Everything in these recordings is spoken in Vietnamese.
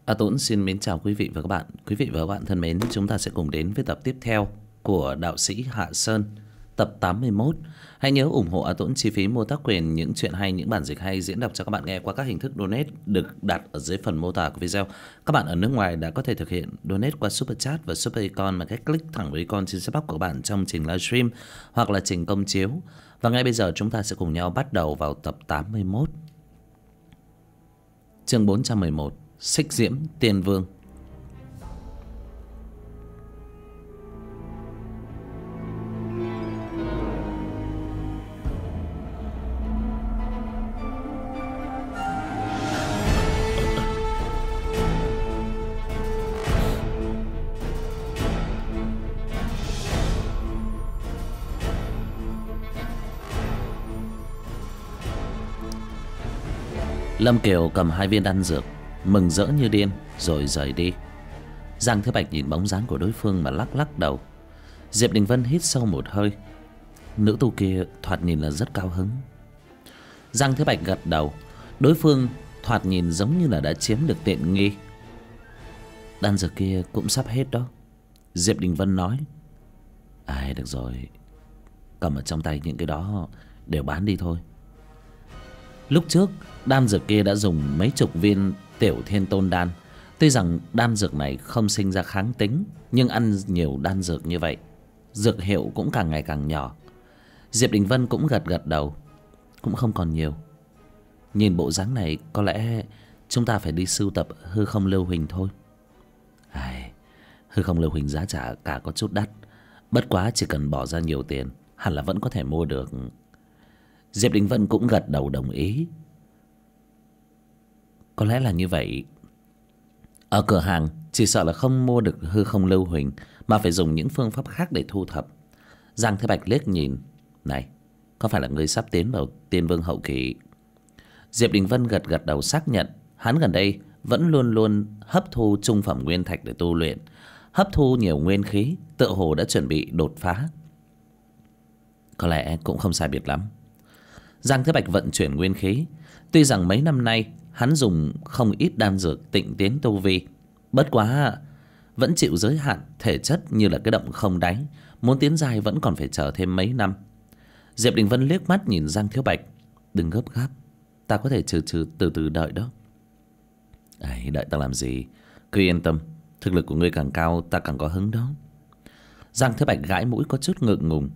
A Tũng xin mến chào quý vị và các bạn. Quý vị và các bạn thân mến, chúng ta sẽ cùng đến với tập tiếp theo của đạo sĩ Hạ Sơn, tập 81. Hãy nhớ ủng hộ A Tũng chi phí mua tác quyền những chuyện hay, những bản dịch hay diễn đọc cho các bạn nghe qua các hình thức donate được đặt ở dưới phần mô tả của video. Các bạn ở nước ngoài đã có thể thực hiện donate qua Super Chat và Super Icon bằng cách click thẳng vào icon trên setup của bạn trong trình livestream hoặc là trình công chiếu. Và ngay bây giờ chúng ta sẽ cùng nhau bắt đầu vào tập 81. Chương 411: Xích Diễm Tiên Vương. Lâm Kiều cầm 2 viên đan dược, mừng rỡ như điên rồi rời đi. Giang Thế Bạch nhìn bóng dáng của đối phương mà lắc lắc đầu. Diệp Đình Vân hít sâu một hơi. Nữ tu kia thoạt nhìn là rất cao hứng. Giang Thế Bạch gật đầu. Đối phương thoạt nhìn giống như là đã chiếm được tiện nghi. Đan dược kia cũng sắp hết đó, Diệp Đình Vân nói. Được rồi, cầm ở trong tay những cái đó đều bán đi thôi. Lúc trước đan dược kia đã dùng mấy chục viên Tiểu Thiên Tôn đan. Tuy rằng đan dược này không sinh ra kháng tính, nhưng ăn nhiều đan dược như vậy, dược hiệu cũng càng ngày càng nhỏ. Diệp Đình Vân cũng gật gật đầu. Cũng không còn nhiều. Nhìn bộ dáng này có lẽ chúng ta phải đi sưu tập hư không lưu huỳnh thôi. Hư không lưu huỳnh giá trả cả có chút đắt. Bất quá chỉ cần bỏ ra nhiều tiền hẳn là vẫn có thể mua được. Diệp Đình Vân cũng gật đầu đồng ý. Có lẽ là như vậy. Ở cửa hàng chỉ sợ là không mua được hư không lưu huỳnh, mà phải dùng những phương pháp khác để thu thập. Giang Thế Bạch liếc nhìn. Này, có phải là ngươi sắp tiến vào tiên vương hậu kỳ? Diệp Đình Vân gật gật đầu xác nhận. Hắn gần đây vẫn luôn luôn hấp thu trung phẩm nguyên thạch để tu luyện, hấp thu nhiều nguyên khí, tựa hồ đã chuẩn bị đột phá. Có lẽ cũng không sai biệt lắm. Giang Thế Bạch vận chuyển nguyên khí. Tuy rằng mấy năm nay hắn dùng không ít đan dược tịnh tiến tu vi, bất quá vẫn chịu giới hạn thể chất như là cái động không đáy. Muốn tiến dài vẫn còn phải chờ thêm mấy năm. Diệp Đình Vân liếc mắt nhìn Giang Thiếu Bạch. Đừng gấp gáp, ta có thể từ từ đợi đó. Đợi ta làm gì? Cứ yên tâm, thực lực của ngươi càng cao ta càng có hứng đó. Giang Thiếu Bạch gãi mũi có chút ngượng ngùng.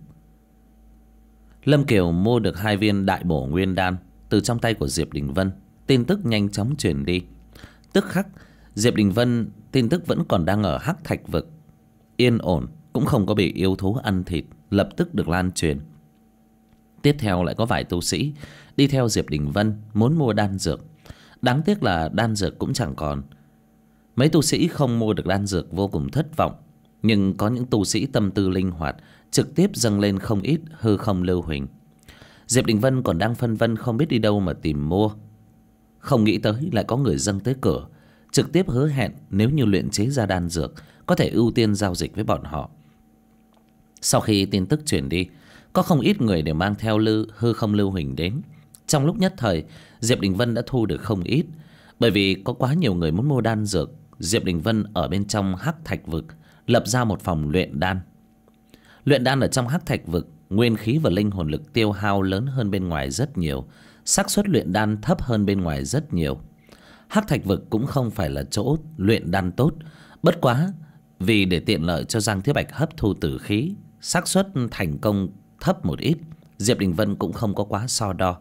Lâm Kiều mua được 2 viên đại bổ nguyên đan từ trong tay của Diệp Đình Vân. Tin tức nhanh chóng truyền đi. Tức khắc Diệp Đình Vân tin tức vẫn còn đang ở Hắc Thạch Vực, yên ổn, cũng không có bị yêu thú ăn thịt, lập tức được lan truyền. Tiếp theo lại có vài tu sĩ đi theo Diệp Đình Vân muốn mua đan dược. Đáng tiếc là đan dược cũng chẳng còn. Mấy tu sĩ không mua được đan dược vô cùng thất vọng. Nhưng có những tu sĩ tâm tư linh hoạt trực tiếp dâng lên không ít hư không lưu huỳnh. Diệp Đình Vân còn đang phân vân không biết đi đâu mà tìm mua. Không nghĩ tới lại có người dâng tới cửa, trực tiếp hứa hẹn nếu như luyện chế ra đan dược có thể ưu tiên giao dịch với bọn họ. Sau khi tin tức truyền đi, có không ít người đều mang theo hư không lưu huỳnh đến. Trong lúc nhất thời, Diệp Đình Vân đã thu được không ít. Bởi vì có quá nhiều người muốn mua đan dược, Diệp Đình Vân ở bên trong Hắc Thạch Vực lập ra một phòng luyện đan. Luyện đan ở trong Hắc Thạch Vực, nguyên khí và linh hồn lực tiêu hao lớn hơn bên ngoài rất nhiều, xác suất luyện đan thấp hơn bên ngoài rất nhiều. Hắc Thạch Vực cũng không phải là chỗ luyện đan tốt, bất quá vì để tiện lợi cho Giang Thế Bạch hấp thu tử khí, xác suất thành công thấp một ít, Diệp Đình Vân cũng không có quá so đo.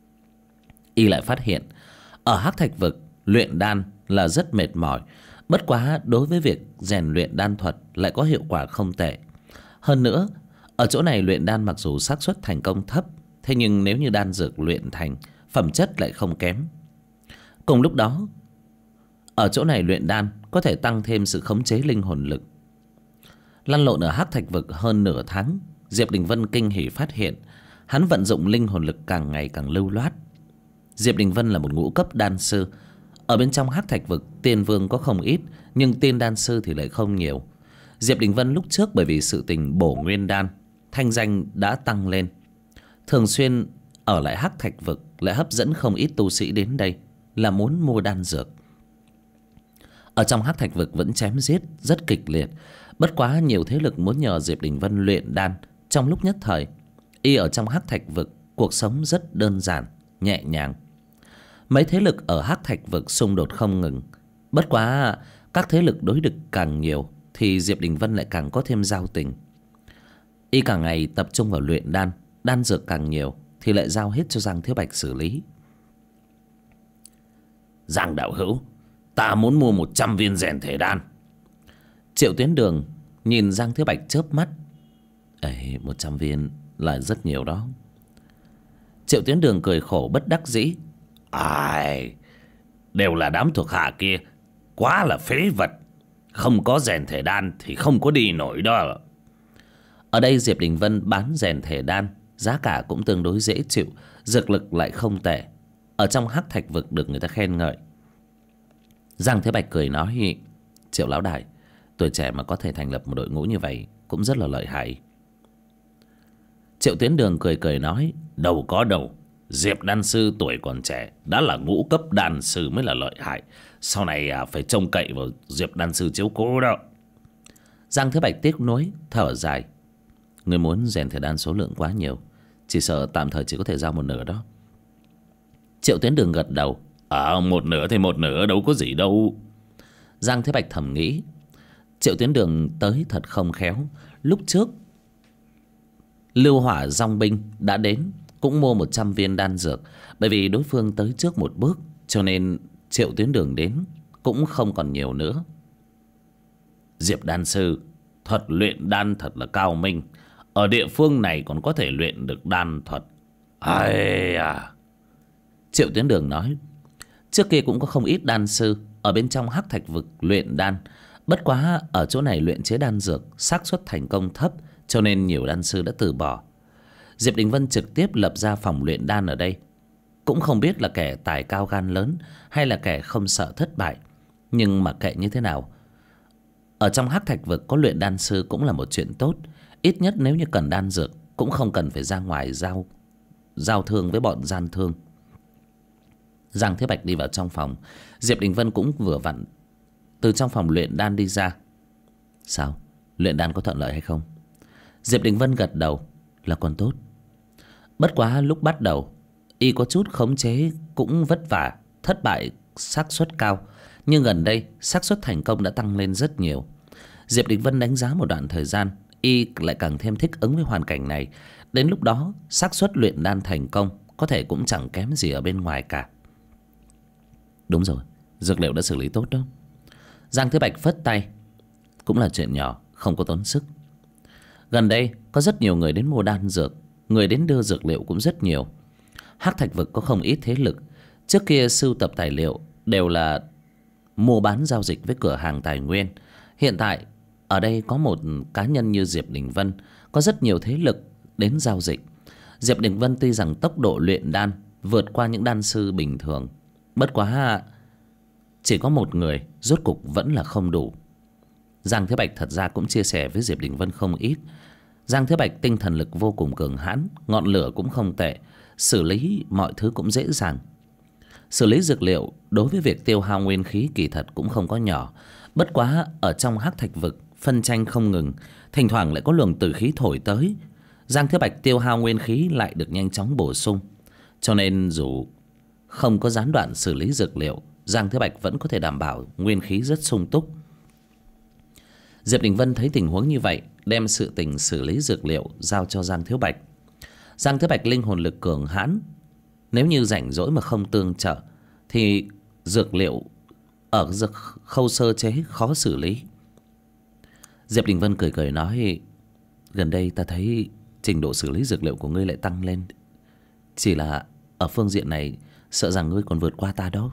Y lại phát hiện ở Hắc Thạch Vực luyện đan là rất mệt mỏi, bất quá đối với việc rèn luyện đan thuật lại có hiệu quả không tệ. Hơn nữa, ở chỗ này luyện đan mặc dù xác suất thành công thấp, thế nhưng nếu như đan dược luyện thành, phẩm chất lại không kém. Cùng lúc đó, ở chỗ này luyện đan có thể tăng thêm sự khống chế linh hồn lực. Lăn lộn ở Hắc Thạch Vực hơn nửa tháng, Diệp Đình Vân kinh hỉ phát hiện hắn vận dụng linh hồn lực càng ngày càng lưu loát. Diệp Đình Vân là một ngũ cấp đan sư. Ở bên trong Hắc Thạch Vực, tiên vương có không ít, nhưng tiên đan sư thì lại không nhiều. Diệp Đình Vân lúc trước bởi vì sự tình bổ nguyên đan, thanh danh đã tăng lên. Thường xuyên ở lại Hắc Thạch Vực lại hấp dẫn không ít tu sĩ đến đây là muốn mua đan dược. Ở trong hắc thạch vực vẫn chém giết rất kịch liệt. Bất quá nhiều thế lực muốn nhờ Diệp Đình Vân luyện đan. Trong lúc nhất thời, y ở trong hắc thạch vực cuộc sống rất đơn giản, nhẹ nhàng. Mấy thế lực ở hắc thạch vực xung đột không ngừng. Bất quá các thế lực đối địch càng nhiều thì Diệp Đình Vân lại càng có thêm giao tình. Y cả ngày tập trung vào luyện đan, đan dược càng nhiều thì lại giao hết cho Giang Thiếu Bạch xử lý. Giang đạo hữu, ta muốn mua 100 viên rèn thể đan. Triệu Tiến Đường nhìn Giang Thiếu Bạch chớp mắt. Ấy, 100 viên là rất nhiều đó. Triệu Tiến Đường cười khổ bất đắc dĩ. Ai, đều là đám thuộc hạ kia, quá là phế vật. Không có rèn thể đan thì không có đi nổi đó. Ở đây Diệp Đình Vân bán rèn thể đan, giá cả cũng tương đối dễ chịu, dược lực lại không tệ. Ở trong hắc thạch vực được người ta khen ngợi. Giang Thế Bạch cười nói: Triệu lão đại, tuổi trẻ mà có thể thành lập một đội ngũ như vậy cũng rất là lợi hại. Triệu Tiến Đường cười cười nói: Đâu có đâu, Diệp đan sư tuổi còn trẻ đã là ngũ cấp đan sư mới là lợi hại. Sau này phải trông cậy vào Diệp đan sư chiếu cố đó. Giang Thế Bạch tiếc nuối thở dài: Người muốn rèn thể đan số lượng quá nhiều, chỉ sợ tạm thời chỉ có thể giao một nửa đó. Triệu Tiến Đường gật đầu: Một nửa thì một nửa, đâu có gì đâu. Giang Thế Bạch thầm nghĩ, Triệu Tiến Đường tới thật không khéo. Lúc trước Lưu Hỏa Dòng Binh đã đến, cũng mua 100 viên đan dược. Bởi vì đối phương tới trước một bước, cho nên Triệu Tiến Đường đến cũng không còn nhiều nữa. Diệp đan sư, thuật luyện đan thật là cao minh. Ở địa phương này còn có thể luyện được đan thuật. Ai à. Triệu Tiến Đường nói, trước kia cũng có không ít đan sư ở bên trong hắc thạch vực luyện đan. Bất quá ở chỗ này luyện chế đan dược xác suất thành công thấp, cho nên nhiều đan sư đã từ bỏ. Diệp Đình Vân trực tiếp lập ra phòng luyện đan ở đây. Cũng không biết là kẻ tài cao gan lớn hay là kẻ không sợ thất bại. Nhưng mà kệ như thế nào, ở trong hắc thạch vực có luyện đan sư cũng là một chuyện tốt. Ít nhất nếu như cần đan dược cũng không cần phải ra ngoài giao thương với bọn gian thương. Giang Thế Bạch đi vào trong phòng. Diệp Đình Vân cũng vừa vặn từ trong phòng luyện đan đi ra. Sao? Luyện đan có thuận lợi hay không? Diệp Đình Vân gật đầu là còn tốt. Bất quá lúc bắt đầu y có chút khống chế cũng vất vả, thất bại xác suất cao. Nhưng gần đây xác suất thành công đã tăng lên rất nhiều. Diệp Đình Vân đánh giá một đoạn thời gian, y lại càng thêm thích ứng với hoàn cảnh này. Đến lúc đó xác suất luyện đan thành công có thể cũng chẳng kém gì ở bên ngoài cả. Đúng rồi, dược liệu đã xử lý tốt đó. Giang Thế Bạch phất tay, cũng là chuyện nhỏ, không có tốn sức. Gần đây có rất nhiều người đến mua đan dược, người đến đưa dược liệu cũng rất nhiều. Hắc thạch vực có không ít thế lực. Trước kia sưu tập tài liệu đều là mua bán giao dịch với cửa hàng tài nguyên. Hiện tại ở đây có một cá nhân như Diệp Đình Vân, có rất nhiều thế lực đến giao dịch. Diệp Đình Vân tuy rằng tốc độ luyện đan vượt qua những đan sư bình thường, bất quá chỉ có một người, rốt cục vẫn là không đủ. Giang Thế Bạch thật ra cũng chia sẻ với Diệp Đình Vân không ít. Giang Thế Bạch tinh thần lực vô cùng cường hãn, ngọn lửa cũng không tệ, xử lý mọi thứ cũng dễ dàng. Xử lý dược liệu đối với việc tiêu hao nguyên khí kỳ thật cũng không có nhỏ. Bất quá ở trong hắc thạch vực phân tranh không ngừng, thỉnh thoảng lại có luồng tử khí thổi tới. Giang Thế Bạch tiêu hao nguyên khí lại được nhanh chóng bổ sung, cho nên dù không có gián đoạn xử lý dược liệu, Giang Thế Bạch vẫn có thể đảm bảo nguyên khí rất sung túc. Diệp Đình Vân thấy tình huống như vậy, đem sự tình xử lý dược liệu giao cho Giang Thế Bạch. Giang Thế Bạch linh hồn lực cường hãn, nếu như rảnh rỗi mà không tương trợ thì dược liệu ở khâu sơ chế khó xử lý. Diệp Đình Vân cười cười nói, gần đây ta thấy trình độ xử lý dược liệu của ngươi lại tăng lên. Chỉ là ở phương diện này sợ rằng ngươi còn vượt qua ta đó.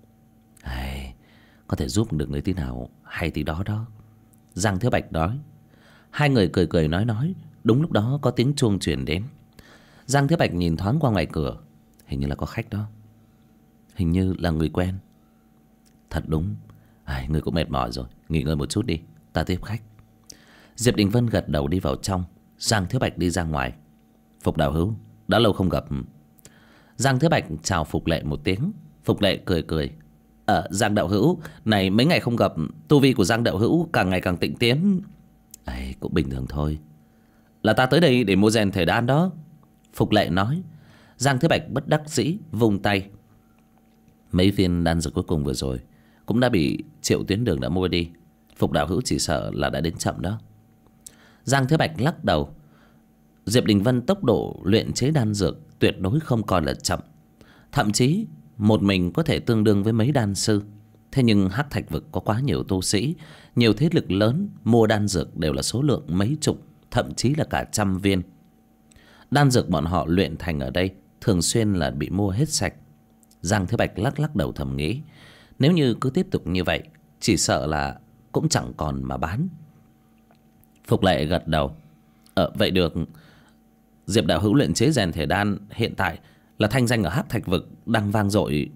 Có thể giúp được người tí nào hay tí đó đó, Giang Thế Bạch nói. Hai người cười cười nói. Đúng lúc đó có tiếng chuông truyền đến. Giang Thế Bạch nhìn thoáng qua ngoài cửa, hình như là có khách đó, hình như là người quen. Thật đúng, người cũng mệt mỏi rồi, nghỉ ngơi một chút đi, ta tiếp khách. Diệp Đình Vân gật đầu đi vào trong. Giang Thế Bạch đi ra ngoài. Phục đạo hữu, đã lâu không gặp. Giang Thế Bạch chào Phục Lệ một tiếng. Phục Lệ cười cười, Giang đạo hữu, này mấy ngày không gặp, tu vi của Giang đạo hữu càng ngày càng tịnh tiến. Ấy, cũng bình thường thôi. Là ta tới đây để mua rèn thể đan đó, Phục Lệ nói. Giang Thế Bạch bất đắc dĩ vung tay. Mấy viên đan dược cuối cùng vừa rồi cũng đã bị Triệu Tuyến Đường đã mua đi. Phục đạo hữu chỉ sợ là đã đến chậm đó. Giang Thế Bạch lắc đầu. Diệp Đình Vân tốc độ luyện chế đan dược tuyệt đối không còn là chậm. Thậm chí một mình có thể tương đương với mấy đan sư. Thế nhưng Hắc Thạch Vực có quá nhiều tu sĩ, nhiều thế lực lớn, mua đan dược đều là số lượng mấy chục, thậm chí là cả trăm viên. Đan dược bọn họ luyện thành ở đây thường xuyên là bị mua hết sạch. Giang Thế Bạch lắc lắc đầu thầm nghĩ, nếu như cứ tiếp tục như vậy, chỉ sợ là cũng chẳng còn mà bán. Phục Lệ gật đầu. Vậy được. Diệp đạo hữu luyện chế rèn thể đan hiện tại là thanh danh ở Hắc Thạch Vực đang vang dội.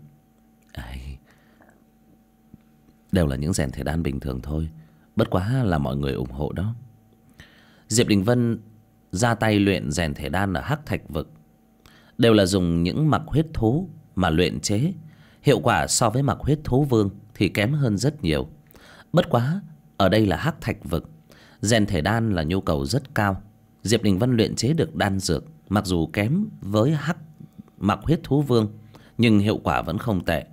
Đều là những rèn thể đan bình thường thôi, bất quá là mọi người ủng hộ đó. Diệp Đình Vân ra tay luyện rèn thể đan ở Hắc Thạch Vực đều là dùng những mặc huyết thú mà luyện chế. Hiệu quả so với mặc huyết thú vương thì kém hơn rất nhiều. Bất quá ở đây là Hắc Thạch Vực, rèn thể đan là nhu cầu rất cao. Diệp Đình Vân luyện chế được đan dược mặc dù kém với mặc huyết thú vương, nhưng hiệu quả vẫn không tệ.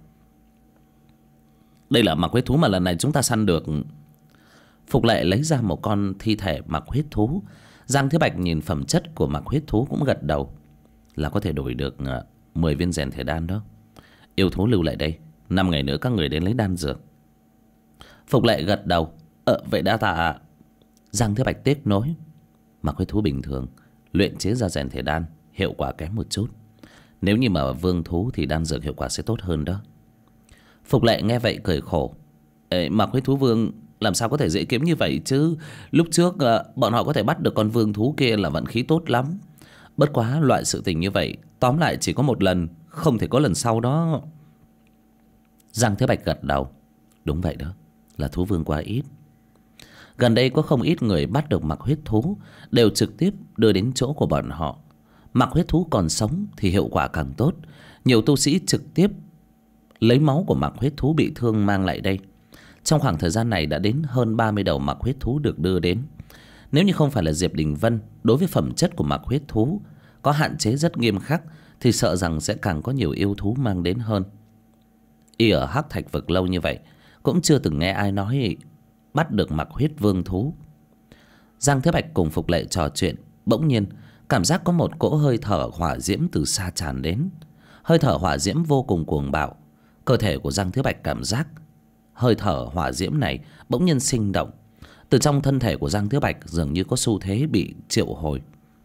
Đây là mặc huyết thú mà lần này chúng ta săn được. Phục Lệ lấy ra một con thi thể mặc huyết thú. Giang Thế Bạch nhìn phẩm chất của mặc huyết thú cũng gật đầu. Là có thể đổi được 10 viên rèn thể đan đó. Yêu thú lưu lại đây, 5 ngày nữa các người đến lấy đan dược. Phục Lệ gật đầu. Vậy đa tạ ạ. Giang Thế Bạch tiếc nối. Mặc huyết thú bình thường luyện chế ra rèn thể đan hiệu quả kém một chút. Nếu như mà vương thú thì đan dược hiệu quả sẽ tốt hơn đó. Phục Lệ nghe vậy cười khổ. Mặc huyết thú vương làm sao có thể dễ kiếm như vậy chứ. Lúc trước bọn họ có thể bắt được con vương thú kia là vận khí tốt lắm. Bất quá loại sự tình như vậy tóm lại chỉ có một lần, không thể có lần sau đó. Giang Thế Bạch gật đầu. Đúng vậy đó, là thú vương quá ít. Gần đây có không ít người bắt được mặc huyết thú đều trực tiếp đưa đến chỗ của bọn họ. Mặc huyết thú còn sống thì hiệu quả càng tốt. Nhiều tu sĩ trực tiếp lấy máu của mặc huyết thú bị thương mang lại đây. Trong khoảng thời gian này đã đến hơn 30 đầu mặc huyết thú được đưa đến. Nếu như không phải là Diệp Đình Vân đối với phẩm chất của mặc huyết thú có hạn chế rất nghiêm khắc, thì sợ rằng sẽ càng có nhiều yêu thú mang đến hơn. Y ở Hắc Thạch Vực lâu như vậy cũng chưa từng nghe ai nói bắt được mặc huyết vương thú. Giang Thế Bạch cùng Phục Lệ trò chuyện, bỗng nhiên cảm giác có một cỗ hơi thở hỏa diễm từ xa tràn đến. Hơi thở hỏa diễm vô cùng cuồng bạo. Cơ thể của Giang Thế Bạch cảm giác hơi thở hỏa diễm này bỗng nhiên sinh động. Từ trong thân thể của Giang Thế Bạch dường như có xu thế bị triệu hồi.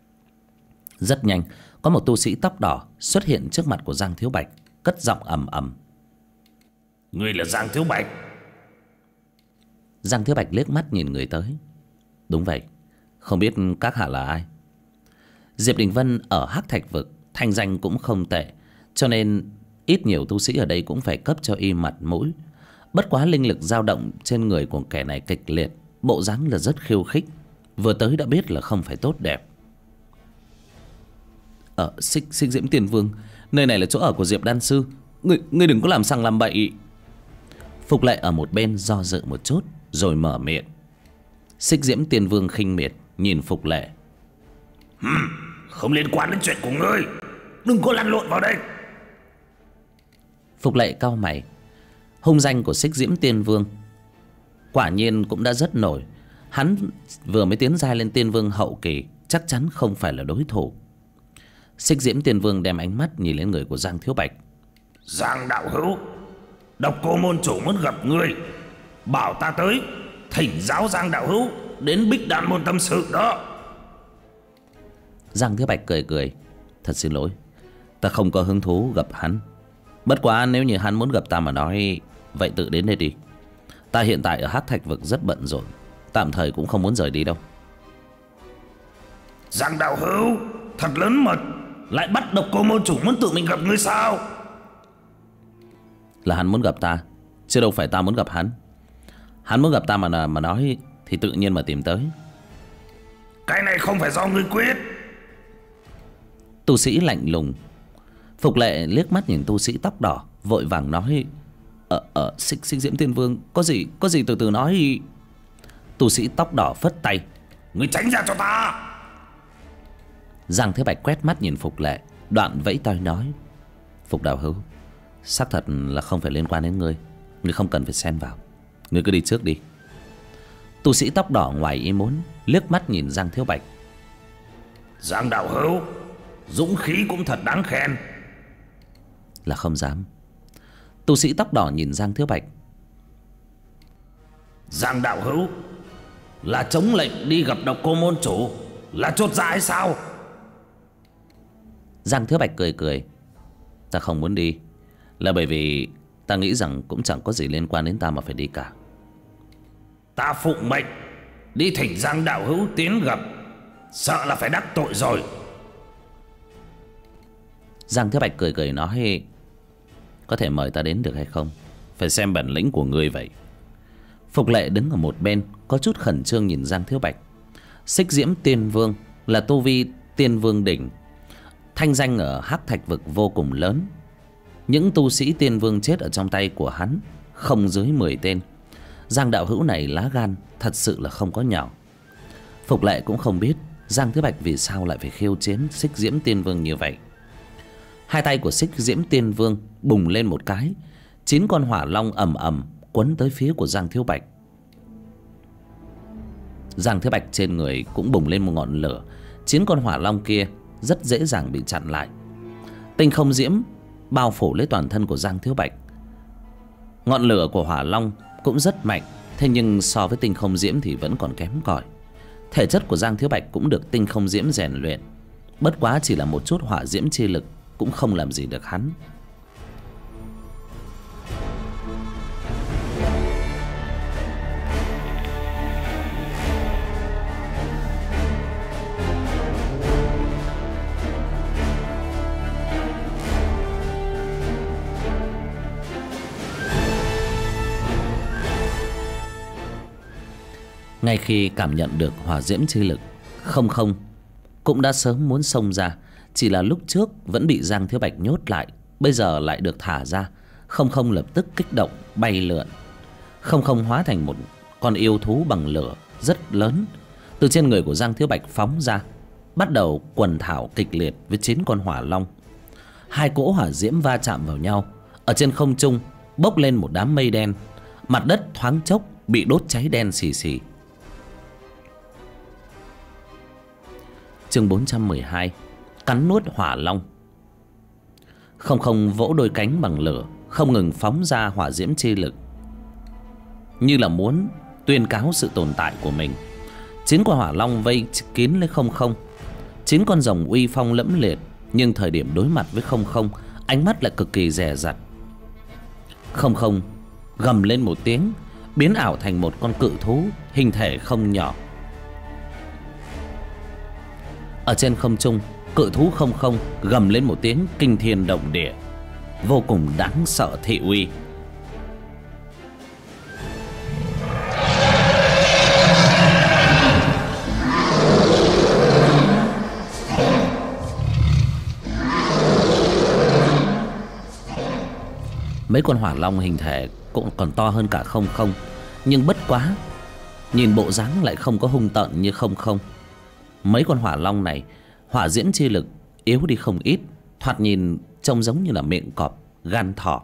Rất nhanh có một tu sĩ tóc đỏ xuất hiện trước mặt của Giang Thiếu Bạch, cất giọng ầm ầm. Ngươi là Giang Thiếu Bạch? Giang Thiếu Bạch liếc mắt nhìn người tới. Đúng vậy, không biết các hạ là ai? Diệp Đình Vân ở Hắc Thạch Vực thanh danh cũng không tệ, cho nên ít nhiều tu sĩ ở đây cũng phải cấp cho y mặt mũi. Bất quá linh lực dao động trên người của kẻ này kịch liệt, bộ dáng là rất khiêu khích. Vừa tới đã biết là không phải tốt đẹp. Xích Diễm Tiên Vương, nơi này là chỗ ở của Diệp Đan Sư. Ngươi đừng có làm sằng làm bậy. Phục Lệ ở một bên do dự một chút rồi mở miệng. Xích Diễm Tiên Vương khinh miệt nhìn Phục Lệ. Không liên quan đến chuyện của ngươi, đừng có lăn lộn vào đây. Phục Lệ cau mày. Hung danh của Xích Diễm Tiên Vương quả nhiên cũng đã rất nổi. Hắn vừa mới tiến giai lên Tiên Vương hậu kỳ, chắc chắn không phải là đối thủ. Xích Diễm Tiên Vương đem ánh mắt nhìn lên người của Giang Thiếu Bạch. Giang đạo hữu, Độc Cô môn chủ muốn gặp ngươi, bảo ta tới thỉnh giáo Giang đạo hữu đến Bích Đan môn tâm sự đó. Giang Thiếu Bạch cười cười. Thật xin lỗi, ta không có hứng thú gặp hắn. Bất quá nếu như hắn muốn gặp ta mà nói, vậy tự đến đây đi. Ta hiện tại ở Hắc Thạch Vực rất bận rộn, tạm thời cũng không muốn rời đi đâu. Giang đạo hữu thật lớn mật, lại bắt Độc Cô môn chủ muốn tự mình gặp ngươi sao? Là hắn muốn gặp ta, chứ đâu phải ta muốn gặp hắn. Hắn muốn gặp ta mà nói thì tự nhiên mà tìm tới. Cái này không phải do ngươi quyết. Tu sĩ lạnh lùng. Phục Lệ liếc mắt nhìn tu sĩ tóc đỏ, vội vàng nói. Xích Diễm Tiên Vương, có gì từ từ nói. Tu sĩ tóc đỏ phất tay. Ngươi tránh ra cho ta. Giang Thế Bạch quét mắt nhìn Phục Lệ, đoạn vẫy tay nói: Phục đạo hữu, xác thật là không phải liên quan đến ngươi, ngươi không cần phải xen vào, ngươi cứ đi trước đi. Tu sĩ tóc đỏ ngoài ý muốn liếc mắt nhìn Giang Thiếu Bạch. Giang đạo hữu, dũng khí cũng thật đáng khen. Là không dám. Tu sĩ tóc đỏ nhìn Giang Thiếu Bạch. Giang đạo hữu, là chống lệnh đi gặp Độc Cô môn chủ, là chột dạ hay sao? Giang Thiếu Bạch cười cười. Ta không muốn đi là bởi vì ta nghĩ rằng cũng chẳng có gì liên quan đến ta mà phải đi cả. Ta phụng mệnh đi thỉnh Giang đạo hữu tiến gặp, sợ là phải đắc tội rồi. Giang Thiếu Bạch cười cười nói: Có thể mời ta đến được hay không, phải xem bản lĩnh của ngươi vậy. Phục Lệ đứng ở một bên có chút khẩn trương nhìn Giang Thiếu Bạch. Xích Diễm Tiên Vương là tu vi Tiên Vương đỉnh, thanh danh ở Hắc Thạch vực vô cùng lớn. Những tu sĩ Tiên Vương chết ở trong tay của hắn không dưới 10 tên. Giang đạo hữu này lá gan thật sự là không có nhỏ. Phục Lệ cũng không biết Giang Thiếu Bạch vì sao lại phải khiêu chiến Xích Diễm Tiên Vương như vậy. Hai tay của Xích Diễm Tiên Vương bùng lên một cái, 9 con hỏa long ầm ầm quấn tới phía của Giang Thiếu Bạch. Giang Thiếu Bạch trên người cũng bùng lên một ngọn lửa, 9 con hỏa long kia rất dễ dàng bị chặn lại. Tinh không diễm bao phủ lấy toàn thân của Giang Thiếu Bạch. Ngọn lửa của hỏa long cũng rất mạnh, thế nhưng so với tinh không diễm thì vẫn còn kém cỏi. Thể chất của Giang Thiếu Bạch cũng được tinh không diễm rèn luyện, bất quá chỉ là một chút hỏa diễm chi lực cũng không làm gì được hắn. Ngay khi cảm nhận được hỏa diễm chi lực, không không cũng đã sớm muốn xông ra, chỉ là lúc trước vẫn bị Giang Thiếu Bạch nhốt lại, bây giờ lại được thả ra. Không không lập tức kích động bay lượn. Không không hóa thành một con yêu thú bằng lửa rất lớn, từ trên người của Giang Thiếu Bạch phóng ra, bắt đầu quần thảo kịch liệt với 9 con hỏa long. Hai cỗ hỏa diễm va chạm vào nhau, ở trên không trung bốc lên một đám mây đen, mặt đất thoáng chốc bị đốt cháy đen xì xì. Chương 412: Cắn nuốt hỏa long. Không không vỗ đôi cánh bằng lửa, không ngừng phóng ra hỏa diễm chi lực, như là muốn tuyên cáo sự tồn tại của mình. 9 con hỏa long vây kín lấy không không. 9 con rồng uy phong lẫm liệt, nhưng thời điểm đối mặt với không không, ánh mắt lại cực kỳ dè dặt. Không không gầm lên một tiếng, biến ảo thành một con cự thú hình thể không nhỏ. Ở trên không trung, cự thú không không gầm lên một tiếng kinh thiên động địa, vô cùng đáng sợ thị uy. Mấy con hỏa long hình thể cũng còn to hơn cả không không, nhưng bất quá nhìn bộ dáng lại không có hung tợn như không không. Mấy con hỏa long này hỏa diễm chi lực yếu đi không ít, thoạt nhìn trông giống như là miệng cọp, gan thỏ.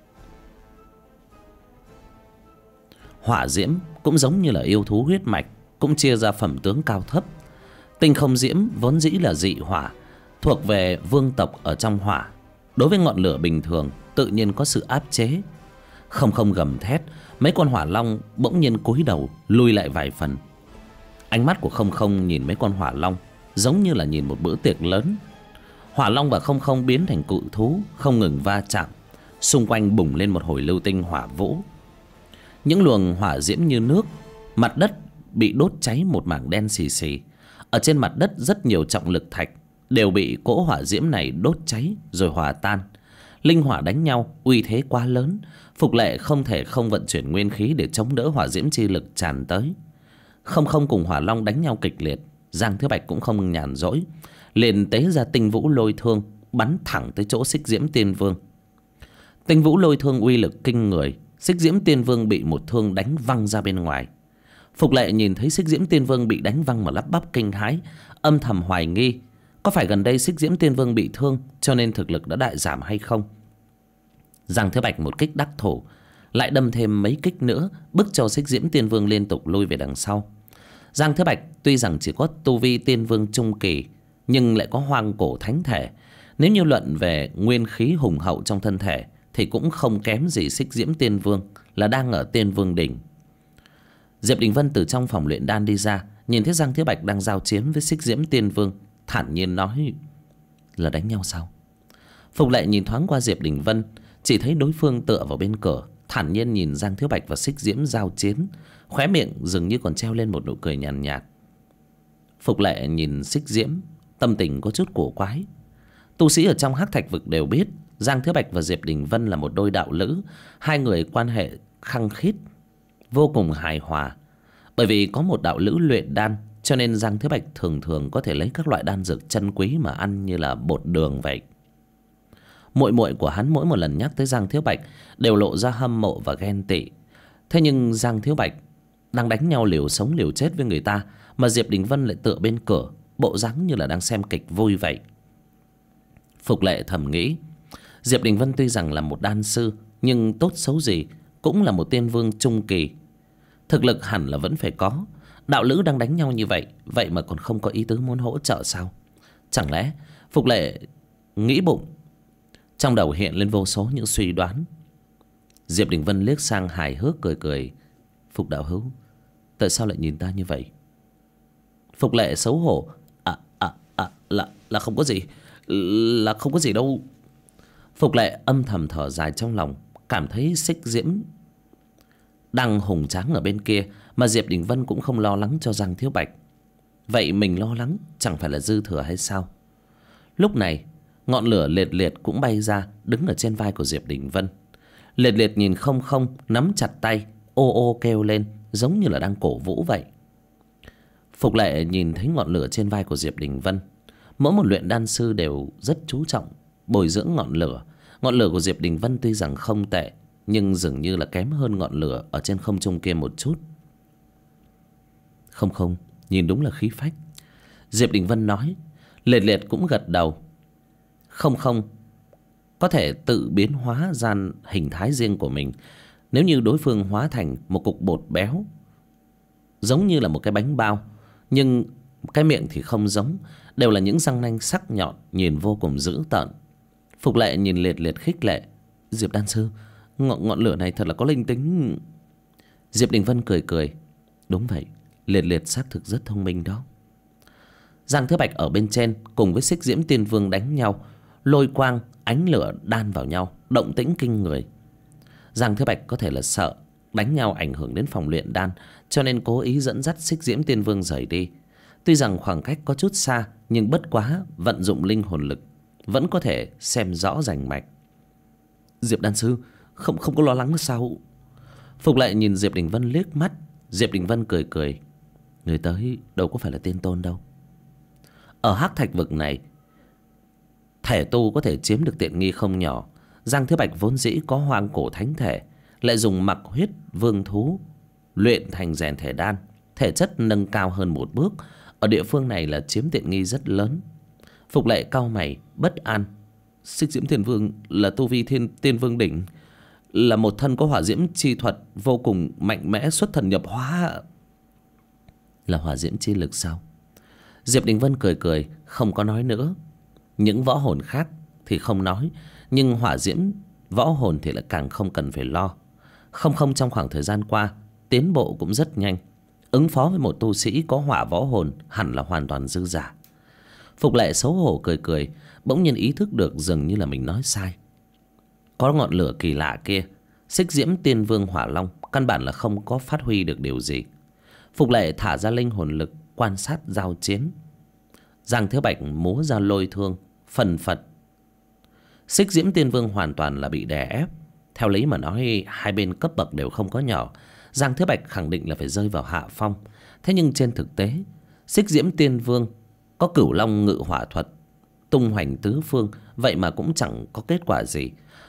Hỏa diễm cũng giống như là yêu thú huyết mạch, cũng chia ra phẩm tướng cao thấp. Tinh không diễm vốn dĩ là dị hỏa, thuộc về vương tộc ở trong hỏa, đối với ngọn lửa bình thường tự nhiên có sự áp chế. Không không gầm thét, mấy con hỏa long bỗng nhiên cúi đầu lùi lại vài phần. Ánh mắt của không không nhìn mấy con hỏa long giống như là nhìn một bữa tiệc lớn. Hỏa long và không không biến thành cự thú không ngừng va chạm, xung quanh bùng lên một hồi lưu tinh hỏa vũ. Những luồng hỏa diễm như nước, mặt đất bị đốt cháy một mảng đen xì xì. Ở trên mặt đất rất nhiều trọng lực thạch đều bị cỗ hỏa diễm này đốt cháy rồi hòa tan. Linh hỏa đánh nhau uy thế quá lớn, Phục Lệ không thể không vận chuyển nguyên khí để chống đỡ hỏa diễm chi lực tràn tới. Không không cùng hỏa long đánh nhau kịch liệt, Giang Thiếu Bạch cũng không nhàn rỗi, liền tế ra tinh vũ lôi thương bắn thẳng tới chỗ Xích Diễm Tiên Vương. Tinh vũ lôi thương uy lực kinh người, Xích Diễm Tiên Vương bị một thương đánh văng ra bên ngoài. Phục Lệ nhìn thấy Xích Diễm Tiên Vương bị đánh văng mà lắp bắp kinh hãi, âm thầm hoài nghi có phải gần đây Xích Diễm Tiên Vương bị thương cho nên thực lực đã đại giảm hay không. Giang Thiếu Bạch một kích đắc thủ, lại đâm thêm mấy kích nữa, bức cho Xích Diễm Tiên Vương liên tục lui về đằng sau. Giang Thiếu Bạch tuy rằng chỉ có tu vi Tiên Vương trung kỳ, nhưng lại có hoang cổ thánh thể. Nếu như luận về nguyên khí hùng hậu trong thân thể thì cũng không kém gì Xích Diễm Tiên Vương, là đang ở Tiên Vương đỉnh. Diệp Đình Vân từ trong phòng luyện đan đi ra, nhìn thấy Giang Thiếu Bạch đang giao chiến với Xích Diễm Tiên Vương, thản nhiên nói: là đánh nhau sao? Phục Lệ nhìn thoáng qua Diệp Đình Vân, chỉ thấy đối phương tựa vào bên cửa, thản nhiên nhìn Giang Thiếu Bạch và Xích Diễm giao chiến, khóe miệng dường như còn treo lên một nụ cười nhàn nhạt. Phục Lệ nhìn Xích Diễm, tâm tình có chút cổ quái. Tu sĩ ở trong Hắc Thạch vực đều biết Giang Thiếu Bạch và Diệp Đình Vân là một đôi đạo lữ, hai người quan hệ khăng khít, vô cùng hài hòa. Bởi vì có một đạo lữ luyện đan, cho nên Giang Thiếu Bạch thường thường có thể lấy các loại đan dược chân quý mà ăn như là bột đường vậy. Muội muội của hắn mỗi một lần nhắc tới Giang Thiếu Bạch đều lộ ra hâm mộ và ghen tị. Thế nhưng Giang Thiếu Bạch đang đánh nhau liều sống liều chết với người ta, mà Diệp Đình Vân lại tựa bên cửa, bộ dáng như là đang xem kịch vui vậy. Phục Lệ thầm nghĩ, Diệp Đình Vân tuy rằng là một đan sư, nhưng tốt xấu gì cũng là một tiên vương trung kỳ, thực lực hẳn là vẫn phải có. Đạo lữ đang đánh nhau như vậy, vậy mà còn không có ý tứ muốn hỗ trợ sao? Chẳng lẽ Phục Lệ nghĩ bụng, trong đầu hiện lên vô số những suy đoán. Diệp Đình Vân liếc sang hài hước cười cười: Phục đạo hữu, tại sao lại nhìn ta như vậy? Phục Lệ xấu hổ: là không có gì, là không có gì đâu. Phục Lệ âm thầm thở dài trong lòng, cảm thấy Xích Diễm đang hùng tráng ở bên kia, mà Diệp Đình Vân cũng không lo lắng cho Giang Thiếu Bạch. Vậy mình lo lắng chẳng phải là dư thừa hay sao? Lúc này ngọn lửa liệt liệt cũng bay ra, đứng ở trên vai của Diệp Đình Vân. Liệt liệt nhìn không không, nắm chặt tay, ô ô kêu lên, giống như là đang cổ vũ vậy. Phục Lệ nhìn thấy ngọn lửa trên vai của Diệp Đình Vân. Mỗi một luyện đan sư đều rất chú trọng bồi dưỡng ngọn lửa. Ngọn lửa của Diệp Đình Vân tuy rằng không tệ, nhưng dường như là kém hơn ngọn lửa ở trên không trung kia một chút. Không không, nhìn đúng là khí phách, Diệp Đình Vân nói. Liệt liệt cũng gật đầu. Không không có thể tự biến hóa ra hình thái riêng của mình. Nếu như đối phương hóa thành một cục bột béo, giống như là một cái bánh bao, nhưng cái miệng thì không giống, đều là những răng nanh sắc nhọn, nhìn vô cùng dữ tợn. Phục Lệ nhìn liệt liệt khích lệ: Diệp đan sư, ngọn lửa này thật là có linh tính. Diệp Đình Vân cười cười: đúng vậy, liệt liệt xác thực rất thông minh đó. Giang Thiếu Bạch ở bên trên cùng với Xích Diễm Tiên Vương đánh nhau, lôi quang ánh lửa đan vào nhau, động tĩnh kinh người. Giang Thiếu Bạch có thể là sợ đánh nhau ảnh hưởng đến phòng luyện đan, cho nên cố ý dẫn dắt Xích Diễm Tiên Vương rời đi. Tuy rằng khoảng cách có chút xa, nhưng bất quá vận dụng linh hồn lực vẫn có thể xem rõ rành mạch. Diệp đan sư, không có lo lắng sao? Phục Lệ nhìn Diệp Đình Vân liếc mắt. Diệp Đình Vân cười cười: người tới đâu có phải là tiên tôn đâu. Ở Hắc Thạch vực này, thể tu có thể chiếm được tiện nghi không nhỏ. Giang Thiếu Bạch vốn dĩ có hoang cổ thánh thể, lại dùng mặc huyết vương thú luyện thành rèn thể đan, thể chất nâng cao hơn một bước. Ở địa phương này là chiếm tiện nghi rất lớn. Phục Lệ cau mày bất an: Xích Diễm Tiên Vương là tu vi tiên vương đỉnh, là một thân có hỏa diễm chi thuật vô cùng mạnh mẽ, xuất thần nhập hóa. Là hỏa diễm chi lực sao? Diệp Đình Vân cười cười, không có nói nữa. Những võ hồn khác thì không nói, nhưng hỏa diễm võ hồn thì lại càng không cần phải lo. Không trong khoảng thời gian qua tiến bộ cũng rất nhanh, ứng phó với một tu sĩ có hỏa võ hồn hẳn là hoàn toàn dư giả. Phục Lệ xấu hổ cười cười, bỗng nhiên ý thức được dường như là mình nói sai. Có ngọn lửa kỳ lạ kia, Xích Diễm Tiên Vương Hỏa Long căn bản là không có phát huy được điều gì. Phục Lệ thả ra linh hồn lực quan sát giao chiến. Giang Thiếu Bạch múa ra lôi thương phần phật. Xích Diễm Tiên Vương hoàn toàn là bị đè ép. Theo lý mà nói, hai bên cấp bậc đều không có nhỏ, Giang Thiếu Bạch khẳng định là phải rơi vào hạ phong. Thế nhưng trên thực tế, Xích Diễm Tiên Vương có Cửu Long Ngự Hỏa thuật tung hoành tứ phương, vậy mà cũng chẳng có kết quả gì.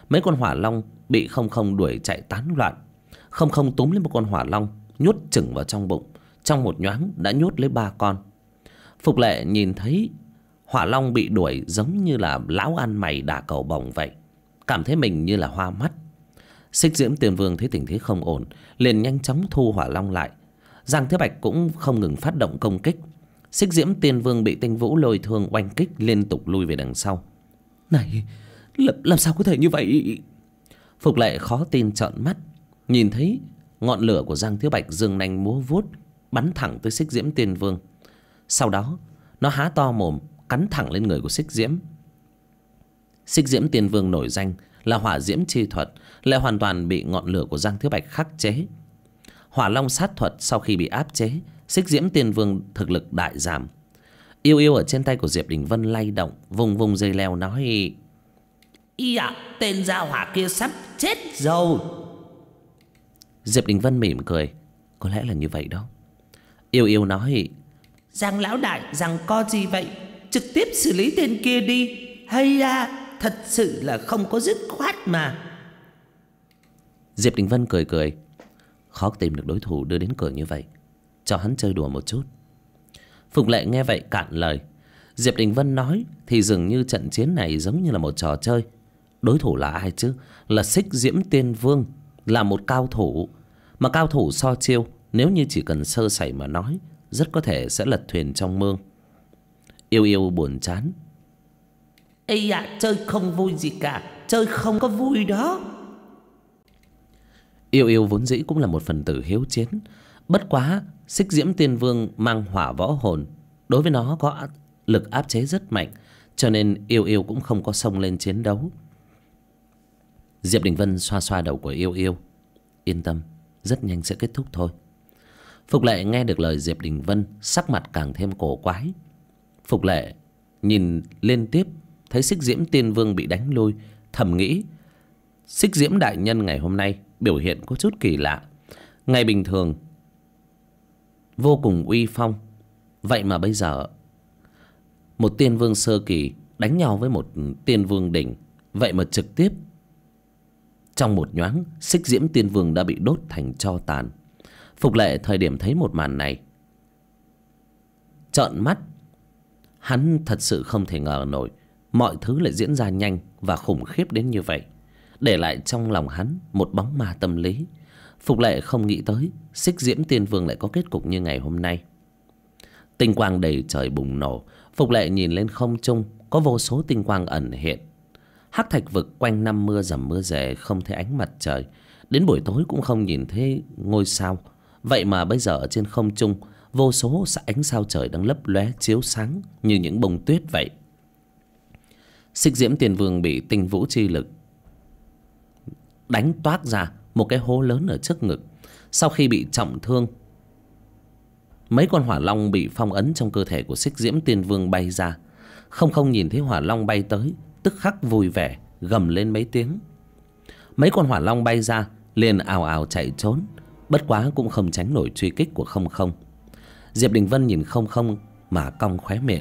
Mấy con hỏa long bị Không Không đuổi chạy tán loạn. Không Không túm lấy một con hỏa long, nhốt chừng vào trong bụng. Trong một nhoáng đã nhốt lấy 3 con. Phục Lệ nhìn thấy hỏa long bị đuổi giống như là lão ăn mày đả cầu bổng vậy, cảm thấy mình như là hoa mắt. Xích Diễm Tiên Vương thấy tình thế không ổn, liền nhanh chóng thu hỏa long lại. Giang Thế Bạch cũng không ngừng phát động công kích. Xích Diễm Tiên Vương bị Tinh Vũ lôi thương oanh kích, liên tục lui về đằng sau. Này, làm sao có thể như vậy? Phục Lệ khó tin trợn mắt, nhìn thấy ngọn lửa của Giang Thế Bạch dương nanh múa vuốt, bắn thẳng tới Xích Diễm Tiên Vương. Sau đó nó há to mồm cắn thẳng lên người của Xích Diễm. Xích Diễm Tiên Vương nổi danh là hỏa diễm chi thuật, lại hoàn toàn bị ngọn lửa của Giang Thế Bạch khắc chế. Hỏa long sát thuật sau khi bị áp chế, Xích Diễm Tiên Vương thực lực đại giảm. Yêu Yêu ở trên tay của Diệp Đình Vân lay động, vùng vùng dây leo nói: Ý ạ, tên gia hỏa kia sắp chết rồi. Diệp Đình Vân mỉm cười: có lẽ là như vậy đó. Yêu Yêu nói: Giang lão đại rằng co gì vậy, trực tiếp xử lý tên kia đi. Hay à, thật sự là không có dứt khoát mà. Diệp Đình Vân cười cười: khó tìm được đối thủ đưa đến cửa như vậy, cho hắn chơi đùa một chút. Phục Lệ nghe vậy cạn lời. Diệp Đình Vân nói thì dường như trận chiến này giống như là một trò chơi. Đối thủ là ai chứ? Là Xích Diễm Tiên Vương, là một cao thủ. Mà cao thủ so chiêu, nếu như chỉ cần sơ sẩy mà nói, rất có thể sẽ lật thuyền trong mương. Yêu Yêu buồn chán: Ây ạ, chơi không vui gì cả, chơi không có vui đó. Yêu Yêu vốn dĩ cũng là một phần tử hiếu chiến. Bất quá Xích Diễm Tiên Vương mang hỏa võ hồn, đối với nó có lực áp chế rất mạnh, cho nên Yêu Yêu cũng không có xông lên chiến đấu. Diệp Đình Vân xoa xoa đầu của Yêu Yêu: yên tâm, rất nhanh sẽ kết thúc thôi. Phục Lệ nghe được lời Diệp Đình Vân, sắc mặt càng thêm cổ quái. Phục Lệ nhìn liên tiếp thấy Xích Diễm Tiên Vương bị đánh lui, thầm nghĩ: Xích Diễm đại nhân ngày hôm nay biểu hiện có chút kỳ lạ. Ngày bình thường vô cùng uy phong, vậy mà bây giờ một tiên vương sơ kỳ đánh nhau với một tiên vương đỉnh, vậy mà trực tiếp trong một nhoáng Xích Diễm Tiên Vương đã bị đốt thành tro tàn. Phục Lệ thời điểm thấy một màn này trợn mắt. Hắn thật sự không thể ngờ nổi mọi thứ lại diễn ra nhanh và khủng khiếp đến như vậy, để lại trong lòng hắn một bóng ma tâm lý. Phục Lệ không nghĩ tới Xích Diễm Tiên Vương lại có kết cục như ngày hôm nay. Tinh quang đầy trời bùng nổ. Phục Lệ nhìn lên không trung, có vô số tinh quang ẩn hiện. Hắc thạch vực quanh năm mưa rầm mưa rề, không thấy ánh mặt trời, đến buổi tối cũng không nhìn thấy ngôi sao. Vậy mà bây giờ ở trên không trung, vô số ánh sao trời đang lấp lóe chiếu sáng như những bông tuyết vậy. Xích Diễm Tiên Vương bị tinh vũ chi lực đánh toác ra một cái hố lớn ở trước ngực. Sau khi bị trọng thương, mấy con hỏa long bị phong ấn trong cơ thể của Xích Diễm Tiên Vương bay ra. Không Không nhìn thấy hỏa long bay tới, tức khắc vui vẻ gầm lên mấy tiếng. Mấy con hỏa long bay ra liền ào ào chạy trốn, bất quá cũng không tránh nổi truy kích của Không Không. Diệp Đình Vân nhìn Không Không mà cong khóe miệng.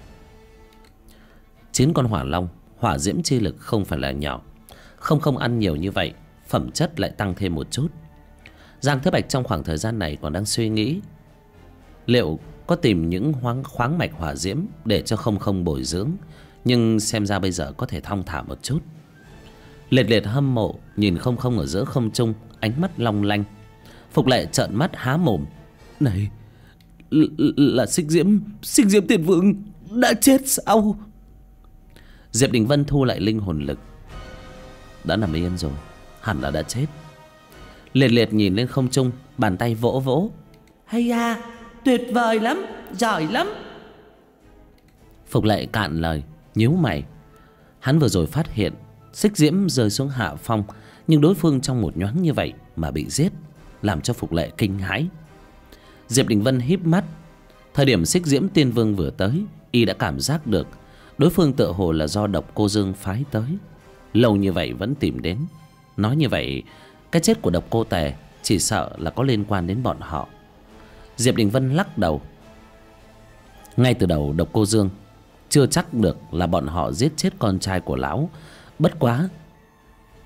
9 con hỏa long, hỏa diễm chi lực không phải là nhỏ. Không Không ăn nhiều như vậy, phẩm chất lại tăng thêm một chút. Giang Thế Bạch trong khoảng thời gian này còn đang suy nghĩ liệu có tìm những khoáng mạch hỏa diễm để cho Không Không bồi dưỡng, nhưng xem ra bây giờ có thể thong thả một chút. Liệt Liệt hâm mộ nhìn Không Không ở giữa không trung, ánh mắt long lanh. Phục Lệ trợn mắt há mồm: này là Xích Diễm Tiên Vương đã chết sao? Diệp Đình Vân thu lại linh hồn lực: đã nằm yên rồi, hẳn là đã chết. Liệt Liệt nhìn lên không trung, bàn tay vỗ vỗ: hay à, tuyệt vời lắm, giỏi lắm. Phục Lệ cạn lời, nhíu mày. Hắn vừa rồi phát hiện Xích Diễm rơi xuống hạ phong, nhưng đối phương trong một nhoáng như vậy mà bị giết, làm cho Phục Lệ kinh hãi. Diệp Đình Vân híp mắt. Thời điểm Xích Diễm Tiên Vương vừa tới, y đã cảm giác được đối phương tựa hồ là do Độc Cô Dương phái tới. Lâu như vậy vẫn tìm đến. Nói như vậy, cái chết của Độc Cô Tề chỉ sợ là có liên quan đến bọn họ. Diệp Đình Vân lắc đầu. Ngay từ đầu Độc Cô Dương chưa chắc được là bọn họ giết chết con trai của lão. Bất quá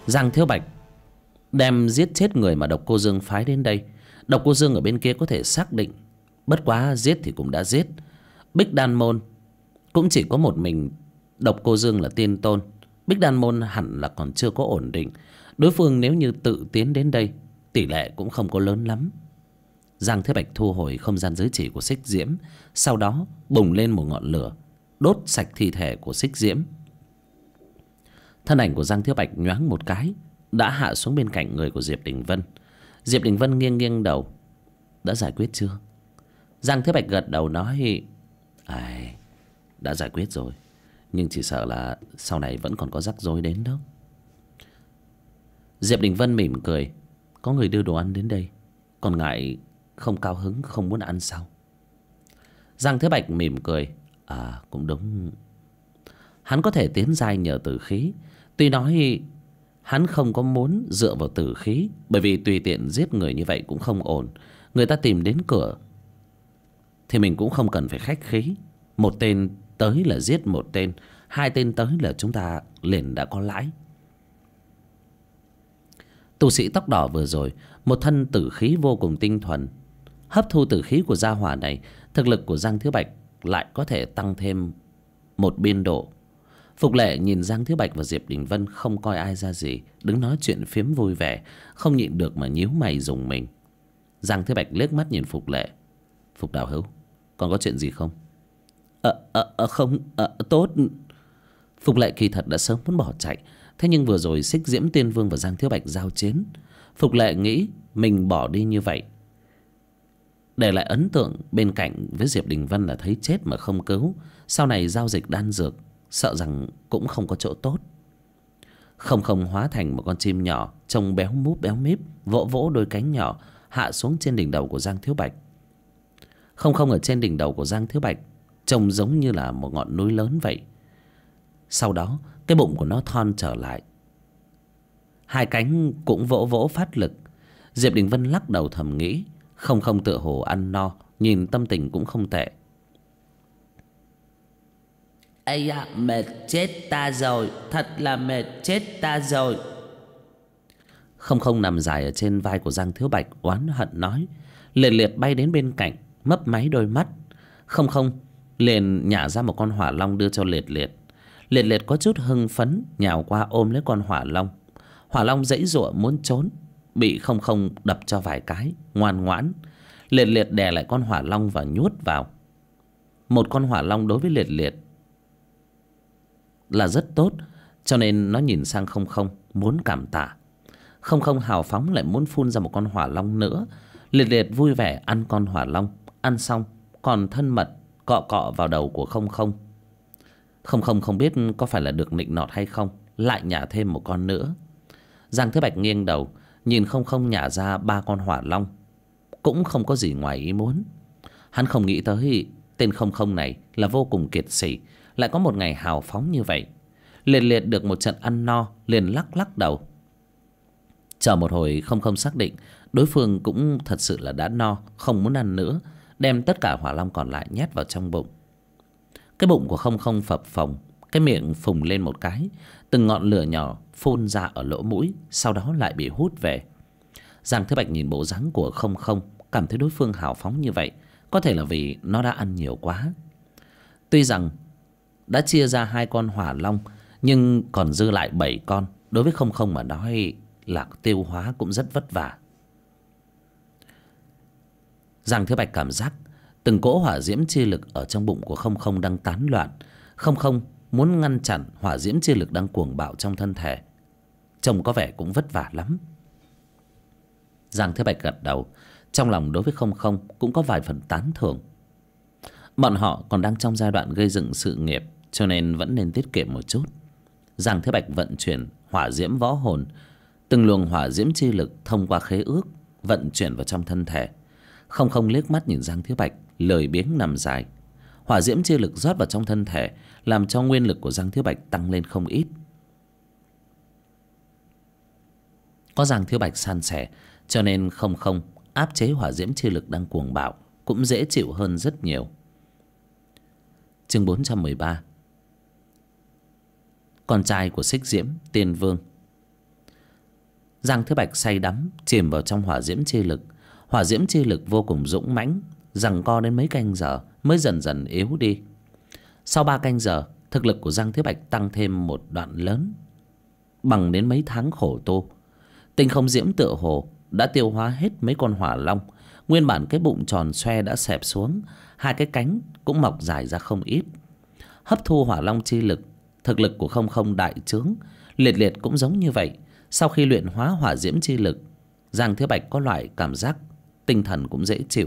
Giang Thiếu Bạch đem giết chết người mà Độc Cô Dương phái đến đây. Độc Cô Dương ở bên kia có thể xác định, bất quá giết thì cũng đã giết. Bích Đan Môn cũng chỉ có một mình Độc Cô Dương là tiên tôn. Bích Đan Môn hẳn là còn chưa có ổn định. Đối phương nếu như tự tiến đến đây, tỷ lệ cũng không có lớn lắm. Giang Thế Bạch thu hồi không gian giới chỉ của Xích Diễm, sau đó bùng lên một ngọn lửa, đốt sạch thi thể của Xích Diễm. Thân ảnh của Giang Thế Bạch nhoáng một cái, đã hạ xuống bên cạnh người của Diệp Đình Vân. Diệp Đình Vân nghiêng nghiêng đầu. Đã giải quyết chưa? Giang Thế Bạch gật đầu nói: Ai, đã giải quyết rồi, nhưng chỉ sợ là sau này vẫn còn có rắc rối đến đó. Diệp Đình Vân mỉm cười: Có người đưa đồ ăn đến đây, còn ngại không cao hứng, không muốn ăn sao? Giang Thế Bạch mỉm cười: À, cũng đúng. Hắn có thể tiến giai nhờ tử khí. Tuy nói hắn không có muốn dựa vào tử khí, bởi vì tùy tiện giết người như vậy cũng không ổn. Người ta tìm đến cửa thì mình cũng không cần phải khách khí. Một tên tới là giết một tên, hai tên tới là chúng ta liền đã có lãi. Tu sĩ tóc đỏ vừa rồi, một thân tử khí vô cùng tinh thuần. Hấp thu tử khí của gia hỏa này, thực lực của Giang Thiếu Bạch lại có thể tăng thêm một biên độ. Phục Lệ nhìn Giang Thiếu Bạch và Diệp Đình Vân không coi ai ra gì, đứng nói chuyện phiếm vui vẻ, không nhịn được mà nhíu mày rùng mình. Giang Thiếu Bạch liếc mắt nhìn Phục Lệ: Phục đạo hữu, còn có chuyện gì không? Không, tốt. Phục Lệ kỳ thật đã sớm muốn bỏ chạy, thế nhưng vừa rồi Xích Diễm Tiên Vương và Giang Thiếu Bạch giao chiến, Phục Lệ nghĩ mình bỏ đi như vậy, để lại ấn tượng bên cạnh với Diệp Đình Vân là thấy chết mà không cứu. Sau này giao dịch đan dược sợ rằng cũng không có chỗ tốt. Không không hóa thành một con chim nhỏ, trông béo múp béo míp, vỗ vỗ đôi cánh nhỏ, hạ xuống trên đỉnh đầu của Giang Thiếu Bạch. Không không ở trên đỉnh đầu của Giang Thiếu Bạch trông giống như là một ngọn núi lớn vậy. Sau đó cái bụng của nó thon trở lại, hai cánh cũng vỗ vỗ phát lực. Diệp Đình Vân lắc đầu thầm nghĩ, không không tựa hồ ăn no, nhìn tâm tình cũng không tệ. Ây da, mệt chết ta rồi, thật là mệt chết ta rồi. Không không nằm dài ở trên vai của Giang Thiếu Bạch, oán hận nói. Liệt liệt bay đến bên cạnh, mấp máy đôi mắt. Không không liền nhả ra một con hỏa long đưa cho liệt liệt. Liệt liệt có chút hưng phấn, nhào qua ôm lấy con hỏa long. Hỏa long giãy giụa muốn trốn, bị không không đập cho vài cái, ngoan ngoãn. Liệt liệt đè lại con hỏa long và nhốt vào. Một con hỏa long đối với liệt liệt là rất tốt, cho nên nó nhìn sang không không muốn cảm tạ. Không không hào phóng lại muốn phun ra một con hỏa long nữa. Liệt liệt vui vẻ ăn con hỏa long, ăn xong còn thân mật cọ cọ vào đầu của không không. Không không không biết có phải là được nịnh nọt hay không, lại nhả thêm một con nữa. Giang Thế Bạch nghiêng đầu nhìn không không nhả ra 3 con hỏa long, cũng không có gì ngoài ý muốn. Hắn không nghĩ tới tên không không này là vô cùng kiệt sĩ, lại có một ngày hào phóng như vậy. Liệt liệt được một trận ăn no liền lắc lắc đầu. Chờ một hồi không không xác định đối phương cũng thật sự là đã no, không muốn ăn nữa, đem tất cả hỏa long còn lại nhét vào trong bụng. Cái bụng của không không phập phồng, cái miệng phùng lên một cái, từng ngọn lửa nhỏ phun ra ở lỗ mũi, sau đó lại bị hút về. Giang Thế Bạch nhìn bộ dáng của không không, cảm thấy đối phương hào phóng như vậy có thể là vì nó đã ăn nhiều quá. Tuy rằng đã chia ra 2 con hỏa long, nhưng còn dư lại 7 con, đối với không không mà nói là tiêu hóa cũng rất vất vả. Giang Thế Bạch cảm giác từng cỗ hỏa diễm chi lực ở trong bụng của không không đang tán loạn. Không không muốn ngăn chặn hỏa diễm chi lực đang cuồng bạo trong thân thể, trông có vẻ cũng vất vả lắm. Giang Thế Bạch gật đầu, trong lòng đối với không không cũng có vài phần tán thưởng. Bọn họ còn đang trong giai đoạn gây dựng sự nghiệp, cho nên vẫn nên tiết kiệm một chút. Giang Thế Bạch vận chuyển hỏa diễm võ hồn, từng luồng hỏa diễm chi lực thông qua khế ước vận chuyển vào trong thân thể. Không không liếc mắt nhìn Giang Thế Bạch lười biếng nằm dài. Hỏa diễm chi lực rót vào trong thân thể, làm cho nguyên lực của Giang Thế Bạch tăng lên không ít. Có Giang Thế Bạch san sẻ, cho nên không không áp chế hỏa diễm chi lực đang cuồng bạo cũng dễ chịu hơn rất nhiều. Chương 413. Con trai của Xích Diễm Tiên Vương. Giang Thiếu Bạch say đắm chìm vào trong hỏa diễm chi lực. Hỏa diễm chi lực vô cùng dũng mãnh, giằng co đến mấy canh giờ mới dần dần yếu đi. Sau 3 canh giờ, thực lực của Giang Thiếu Bạch tăng thêm một đoạn lớn, bằng đến mấy tháng khổ tu. Tinh không diễm tựa hồ đã tiêu hóa hết mấy con hỏa long. Nguyên bản cái bụng tròn xoe đã xẹp xuống, 2 cái cánh cũng mọc dài ra không ít. Hấp thu hỏa long chi lực, thực lực của không không đại trướng. Liệt liệt cũng giống như vậy. Sau khi luyện hóa hỏa diễm chi lực, Giang Thiếu Bạch có loại cảm giác tinh thần cũng dễ chịu.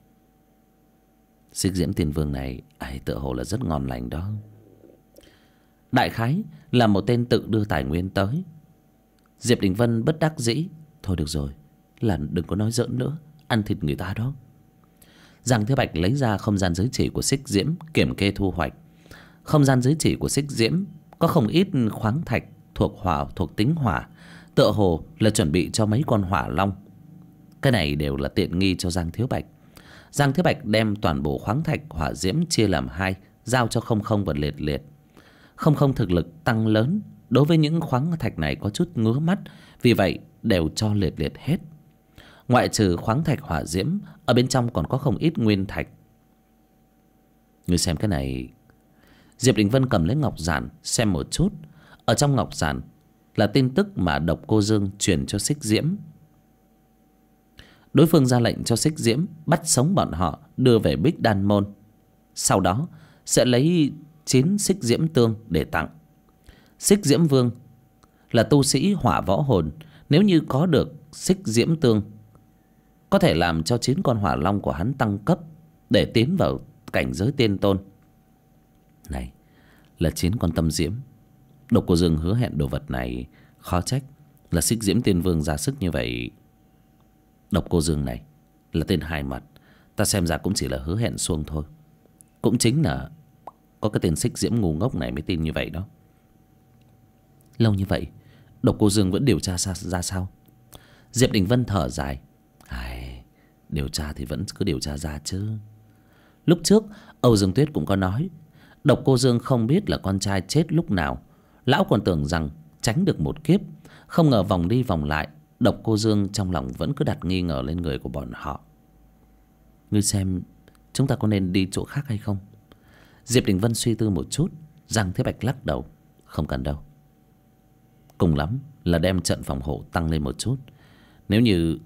Xích diễm tiên vương này tựa hồ là rất ngon lành đó. Đại khái là một tên tự đưa tài nguyên tới. Diệp Đình Vân bất đắc dĩ: thôi được rồi, là đừng có nói giỡn nữa, ăn thịt người ta đó. Giang Thiếu Bạch lấy ra không gian giới chỉ của xích diễm, kiểm kê thu hoạch. Không gian giới chỉ của xích diễm có không ít khoáng thạch thuộc hỏa, thuộc tính hỏa, tựa hồ là chuẩn bị cho mấy con hỏa long. Cái này đều là tiện nghi cho Giang Thiếu Bạch. Giang Thiếu Bạch đem toàn bộ khoáng thạch hỏa diễm chia làm 2, giao cho không không và liệt liệt. Không không thực lực tăng lớn, đối với những khoáng thạch này có chút ngứa mắt, vì vậy đều cho liệt liệt hết. Ngoại trừ khoáng thạch hỏa diễm, ở bên trong còn có không ít nguyên thạch. Ngươi xem cái này. Diệp Đình Vân cầm lấy ngọc giản xem một chút. Ở trong ngọc giản là tin tức mà Độc Cô Dương truyền cho xích diễm. Đối phương ra lệnh cho xích diễm bắt sống bọn họ, đưa về Bích Đan Môn. Sau đó sẽ lấy 9 xích diễm tương để tặng. Xích diễm vương là tu sĩ hỏa võ hồn, nếu như có được xích diễm tương, có thể làm cho 9 con hỏa long của hắn tăng cấp để tiến vào cảnh giới tiên tôn. Này là 9 con tâm diễm. Độc Cô Dương hứa hẹn đồ vật này, khó trách là xích diễm tiên vương ra sức như vậy. Độc Cô Dương này là tên hai mặt, ta xem ra cũng chỉ là hứa hẹn suông thôi. Cũng chính là có cái tên xích diễm ngu ngốc này mới tin như vậy đó. Lâu như vậy Độc Cô Dương vẫn điều tra ra sao? Diệp Đình Vân thở dài: điều tra thì vẫn cứ điều tra ra chứ. Lúc trước Âu Dương Tuyết cũng có nói Độc Cô Dương không biết là con trai chết lúc nào. Lão còn tưởng rằng tránh được một kiếp, không ngờ vòng đi vòng lại, Độc Cô Dương trong lòng vẫn cứ đặt nghi ngờ lên người của bọn họ. Ngươi xem chúng ta có nên đi chỗ khác hay không? Diệp Đình Vân suy tư một chút. Giang Thế Bạch lắc đầu: không cần đâu. Cùng lắm là đem trận phòng hộ tăng lên một chút. Nếu như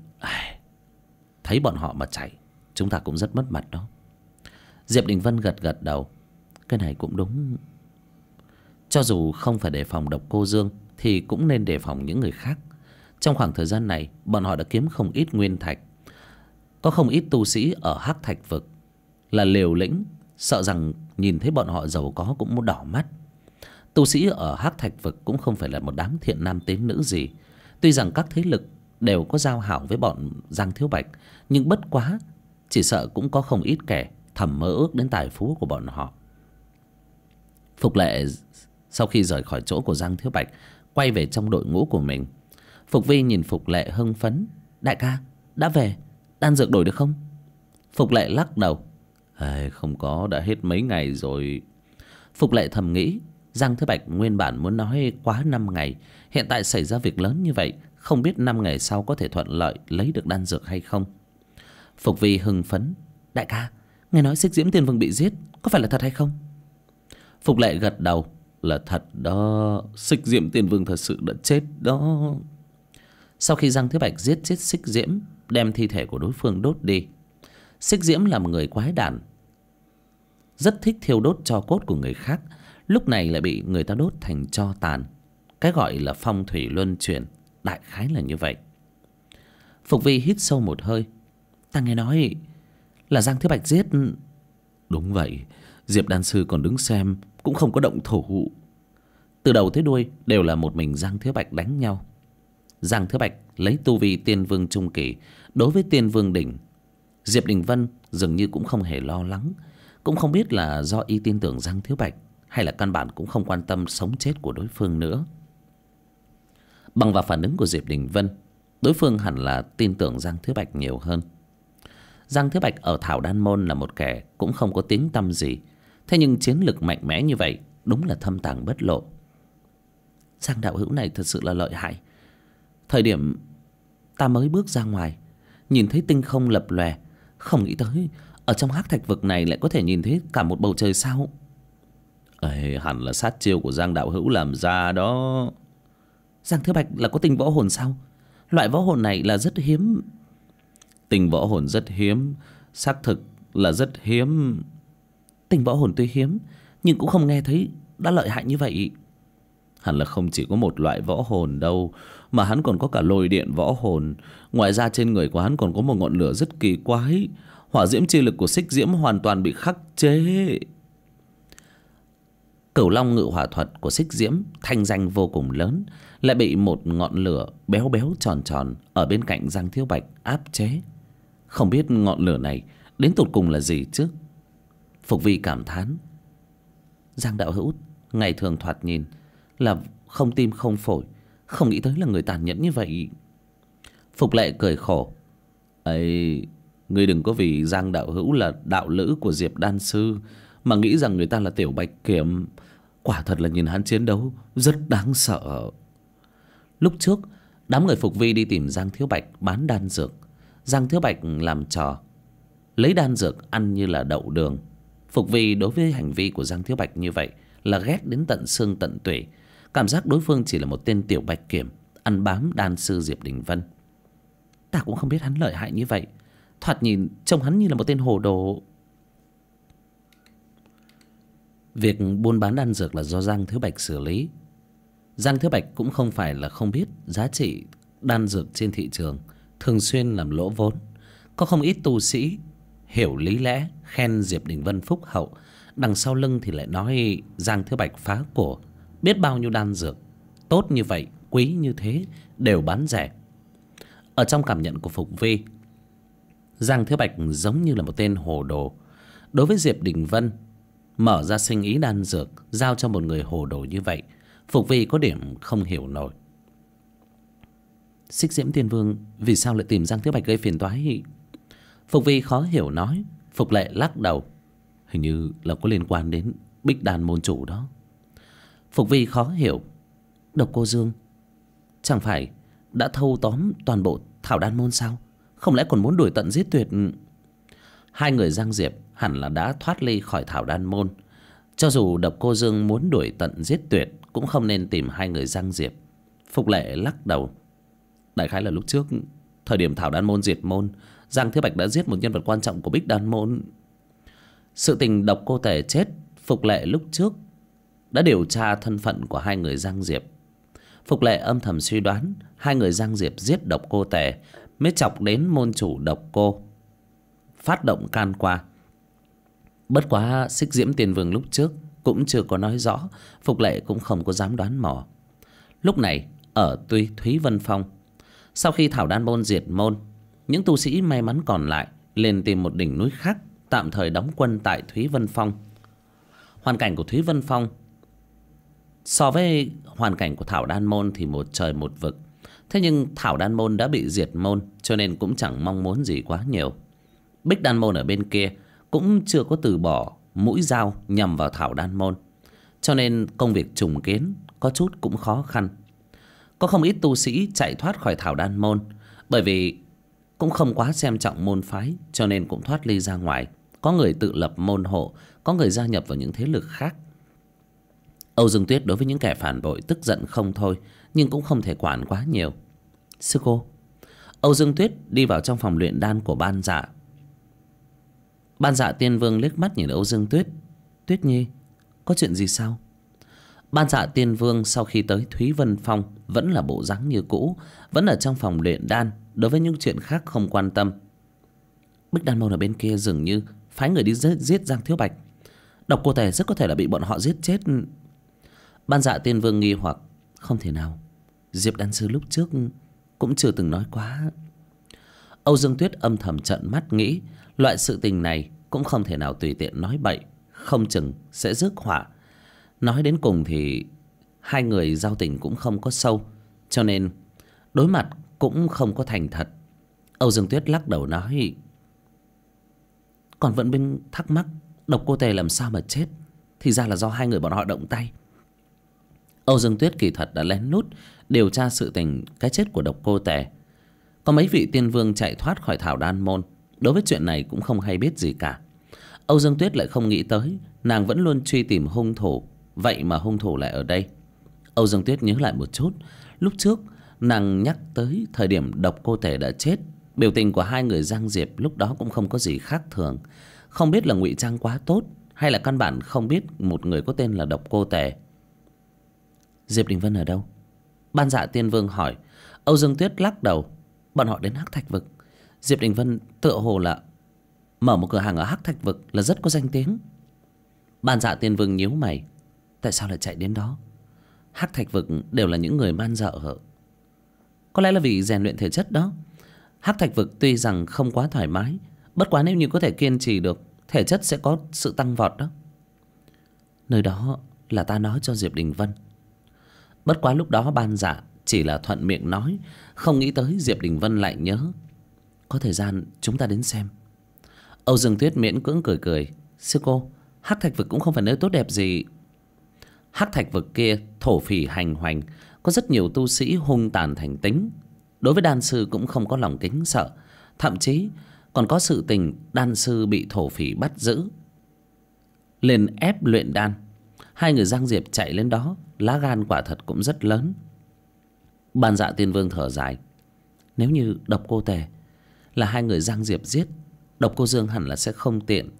thấy bọn họ mà chạy, chúng ta cũng rất mất mặt đó. Diệp Đình Vân gật gật đầu: cái này cũng đúng. Cho dù không phải đề phòng Độc Cô Dương thì cũng nên đề phòng những người khác. Trong khoảng thời gian này bọn họ đã kiếm không ít nguyên thạch. Có không ít tu sĩ ở Hắc Thạch Vực là liều lĩnh, sợ rằng nhìn thấy bọn họ giàu có cũng muốn đỏ mắt. Tu sĩ ở Hắc Thạch Vực cũng không phải là một đám thiện nam tín nữ gì. Tuy rằng các thế lực đều có giao hảo với bọn Giang Thiếu Bạch, nhưng bất quá chỉ sợ cũng có không ít kẻ thầm mơ ước đến tài phú của bọn họ. Phục Lệ sau khi rời khỏi chỗ của Giang Thiếu Bạch, quay về trong đội ngũ của mình. Phục Vi nhìn Phục Lệ hưng phấn: đại ca đã về, đan dược đổi được không? Phục Lệ lắc đầu: không có, đã hết mấy ngày rồi. Phục Lệ thầm nghĩ, Giang Thiếu Bạch nguyên bản muốn nói quá 5 ngày, hiện tại xảy ra việc lớn như vậy, không biết 5 ngày sau có thể thuận lợi lấy được đan dược hay không. Phục Vi hưng phấn: đại ca, nghe nói xích diễm tiên vương bị giết, có phải là thật hay không? Phục Lệ gật đầu: là thật đó, xích diễm tiên vương thật sự đã chết đó. Sau khi Giang Thế Bạch giết chết xích diễm, đem thi thể của đối phương đốt đi. Xích diễm là một người quái đản, rất thích thiêu đốt tro cốt của người khác, lúc này lại bị người ta đốt thành tro tàn. Cái gọi là phong thủy luân chuyển, đại khái là như vậy. Phục Vi hít sâu một hơi: ta nghe nói là Giang Thế Bạch giết. Đúng vậy, Diệp đan sư còn đứng xem, cũng không có động thủ. Từ đầu tới đuôi đều là một mình Giang Thế Bạch đánh nhau. Giang Thế Bạch lấy tu vi tiên vương trung kỳ đối với tiên vương đỉnh. Diệp Đình Vân dường như cũng không hề lo lắng, cũng không biết là do y tin tưởng Giang Thiếu Bạch hay là căn bản cũng không quan tâm sống chết của đối phương nữa. Bằng vào phản ứng của Diệp Đình Vân, đối phương hẳn là tin tưởng Giang Thiếu Bạch nhiều hơn. Giang Thiếu Bạch ở Thảo Đan Môn là một kẻ cũng không có tiếng tăm gì, thế nhưng chiến lực mạnh mẽ như vậy đúng là thâm tàng bất lộ. Giang đạo hữu này thật sự là lợi hại. Thời điểm ta mới bước ra ngoài, nhìn thấy tinh không lập lòe, không nghĩ tới ở trong hắc thạch vực này lại có thể nhìn thấy cả một bầu trời sao. Ê, hẳn là sát chiêu của Giang đạo hữu làm ra đó. Giang Thiếu Bạch là có tinh võ hồn sao? Loại võ hồn này là rất hiếm. Tinh võ hồn rất hiếm, xác thực là rất hiếm. Tinh võ hồn tuy hiếm, nhưng cũng không nghe thấy đã lợi hại như vậy. Hẳn là không chỉ có một loại võ hồn đâu, mà hắn còn có cả lôi điện võ hồn. Ngoài ra trên người của hắn còn có một ngọn lửa rất kỳ quái. Hỏa diễm chi lực của xích diễm hoàn toàn bị khắc chế. Cửu Long ngự hỏa thuật của xích diễm thanh danh vô cùng lớn, lại bị một ngọn lửa béo béo tròn tròn ở bên cạnh Giang Thiếu Bạch áp chế. Không biết ngọn lửa này đến tột cùng là gì chứ? Phục Vi cảm thán. Giang đạo hữu ngày thường thoạt nhìn là không tim không phổi, không nghĩ tới là người tàn nhẫn như vậy. Phục Lệ cười khổ. Ấy, ngươi đừng có vì Giang đạo hữu là đạo lữ của Diệp đan sư mà nghĩ rằng người ta là tiểu bạch kiểm. Quả thật là nhìn hắn chiến đấu rất đáng sợ. Lúc trước đám người Phục Vi đi tìm Giang Thiếu Bạch bán đan dược. Giang Thiếu Bạch làm trò lấy đan dược ăn như là đậu đường. Phục Vi đối với hành vi của Giang Thiếu Bạch như vậy là ghét đến tận xương tận tủy, cảm giác đối phương chỉ là một tên tiểu bạch kiểm ăn bám đan sư Diệp Đình Vân. Ta cũng không biết hắn lợi hại như vậy, thoạt nhìn trông hắn như là một tên hồ đồ. Việc buôn bán đan dược là do Giang Thiếu Bạch xử lý. Giang Thiếu Bạch cũng không phải là không biết giá trị đan dược trên thị trường, thường xuyên làm lỗ vốn. Có không ít tu sĩ hiểu lý lẽ khen Diệp Đình Vân phúc hậu, đằng sau lưng thì lại nói Giang Thiếu Bạch phá của. Biết bao nhiêu đan dược tốt như vậy, quý như thế đều bán rẻ. Ở trong cảm nhận của Phục Vi, Giang Thiếu Bạch giống như là một tên hồ đồ. Đối với Diệp Đình Vân mở ra sinh ý đan dược giao cho một người hồ đồ như vậy, Phục Vi có điểm không hiểu nổi. Xích Diễm Tiên Vương vì sao lại tìm Giang Thiếu Bạch gây phiền toái? Phục Vi khó hiểu nói. Phục Lệ lắc đầu. Hình như là có liên quan đến Bích Đan môn chủ đó. Phục Vi khó hiểu. Độc Cô Dương chẳng phải đã thâu tóm toàn bộ Thảo Đan môn sao? Không lẽ còn muốn đuổi tận giết tuyệt? Hai người Giang Diệp hẳn là đã thoát ly khỏi Thảo Đan môn. Cho dù Độc Cô Dương muốn đuổi tận giết tuyệt cũng không nên tìm hai người Giang Diệp. Phục Lệ lắc đầu. Đại khái là lúc trước, thời điểm Thảo Đan môn diệt môn, Giang Thiếu Bạch đã giết một nhân vật quan trọng của Bích Đan môn. Sự tình Độc Cô Tề chết, Phục Lệ lúc trước đã điều tra thân phận của hai người Giang Diệp. Phục Lệ âm thầm suy đoán hai người Giang Diệp giết Độc Cô Tề mới chọc đến môn chủ Độc Cô phát động can qua. Bất quá Xích Diễm Tiên Vương lúc trước cũng chưa có nói rõ, Phục Lệ cũng không có dám đoán mò. Lúc này ở Thúy Vân Phong, sau khi Thảo Đan môn diệt môn, những tu sĩ may mắn còn lại lên tìm một đỉnh núi khác tạm thời đóng quân tại Thúy Vân Phong. Hoàn cảnh của Thúy Vân Phong so với hoàn cảnh của Thảo Đan môn thì một trời một vực. Thế nhưng Thảo Đan môn đã bị diệt môn, cho nên cũng chẳng mong muốn gì quá nhiều. Bích Đan môn ở bên kia cũng chưa có từ bỏ mũi dao nhằm vào Thảo Đan môn, cho nên công việc trùng kiến có chút cũng khó khăn. Có không ít tu sĩ chạy thoát khỏi Thảo Đan môn, bởi vì cũng không quá xem trọng môn phái, cho nên cũng thoát ly ra ngoài. Có người tự lập môn hộ, có người gia nhập vào những thế lực khác. Âu Dương Tuyết đối với những kẻ phản bội tức giận không thôi, nhưng cũng không thể quản quá nhiều. Sư cô. Âu Dương Tuyết đi vào trong phòng luyện đan của Ban Dạ. Ban Dạ Tiên Vương liếc mắt nhìn Âu Dương Tuyết. Tuyết Nhi, có chuyện gì sao? Ban Dạ Tiên Vương sau khi tới Thúy Vân Phong vẫn là bộ dáng như cũ, vẫn ở trong phòng luyện đan, đối với những chuyện khác không quan tâm. Bích Đan môn ở bên kia dường như phái người đi giết Giang Thiếu Bạch. Độc Cô Tề rất có thể là bị bọn họ giết chết. Ban Dạ Tiên Vương nghi hoặc. Không thể nào, Diệp đan sư lúc trước cũng chưa từng nói quá. Âu Dương Tuyết âm thầm trợn mắt nghĩ, loại sự tình này cũng không thể nào tùy tiện nói bậy, không chừng sẽ rước họa. Nói đến cùng thì hai người giao tình cũng không có sâu, cho nên đối mặt cũng không có thành thật. Âu Dương Tuyết lắc đầu nói. Còn vẫn bên thắc mắc Độc Cô Tề làm sao mà chết, thì ra là do hai người bọn họ động tay. Âu Dương Tuyết kỳ thật đã lén lút điều tra sự tình cái chết của Độc Cô Tề. Có mấy vị tiên vương chạy thoát khỏi Thảo Đan Môn, đối với chuyện này cũng không hay biết gì cả. Âu Dương Tuyết lại không nghĩ tới nàng vẫn luôn truy tìm hung thủ, vậy mà hung thủ lại ở đây. Âu Dương Tuyết nhớ lại một chút, lúc trước nàng nhắc tới thời điểm Độc Cô Tề đã chết, biểu tình của hai người Giang Diệp lúc đó cũng không có gì khác thường. Không biết là ngụy trang quá tốt hay là căn bản không biết một người có tên là Độc Cô Tề. Diệp Đình Vân ở đâu? Ban Dạ Tiên Vương hỏi. Âu Dương Tuyết lắc đầu. Bọn họ đến Hắc Thạch Vực. Diệp Đình Vân tựa hồ là mở một cửa hàng ở Hắc Thạch Vực, là rất có danh tiếng. Ban Dạ Tiên Vương nhíu mày. Tại sao lại chạy đến đó? Hắc Thạch Vực đều là những người man dợ hở. Có lẽ là vì rèn luyện thể chất đó. Hắc Thạch Vực tuy rằng không quá thoải mái, bất quá nếu như có thể kiên trì được, thể chất sẽ có sự tăng vọt đó. Nơi đó là ta nói cho Diệp Đình Vân. Bất quá lúc đó Ban Dạ chỉ là thuận miệng nói, không nghĩ tới Diệp Đình Vân lại nhớ. Có thời gian chúng ta đến xem. Âu Dương Tuyết miễn cưỡng cười cười. Sư cô, Hắc Thạch Vực cũng không phải nơi tốt đẹp gì. Hắc Thạch Vực kia thổ phỉ hành hoành, có rất nhiều tu sĩ hung tàn thành tính. Đối với đan sư cũng không có lòng kính sợ, thậm chí còn có sự tình đan sư bị thổ phỉ bắt giữ, lên ép luyện đan. Hai người Giang Diệp chạy lên đó, lá gan quả thật cũng rất lớn. Ban Dạ Tiên Vương thở dài. Nếu như Độc Cô Tề là hai người Giang Diệp giết, Độc Cô Dương hẳn là sẽ không tiện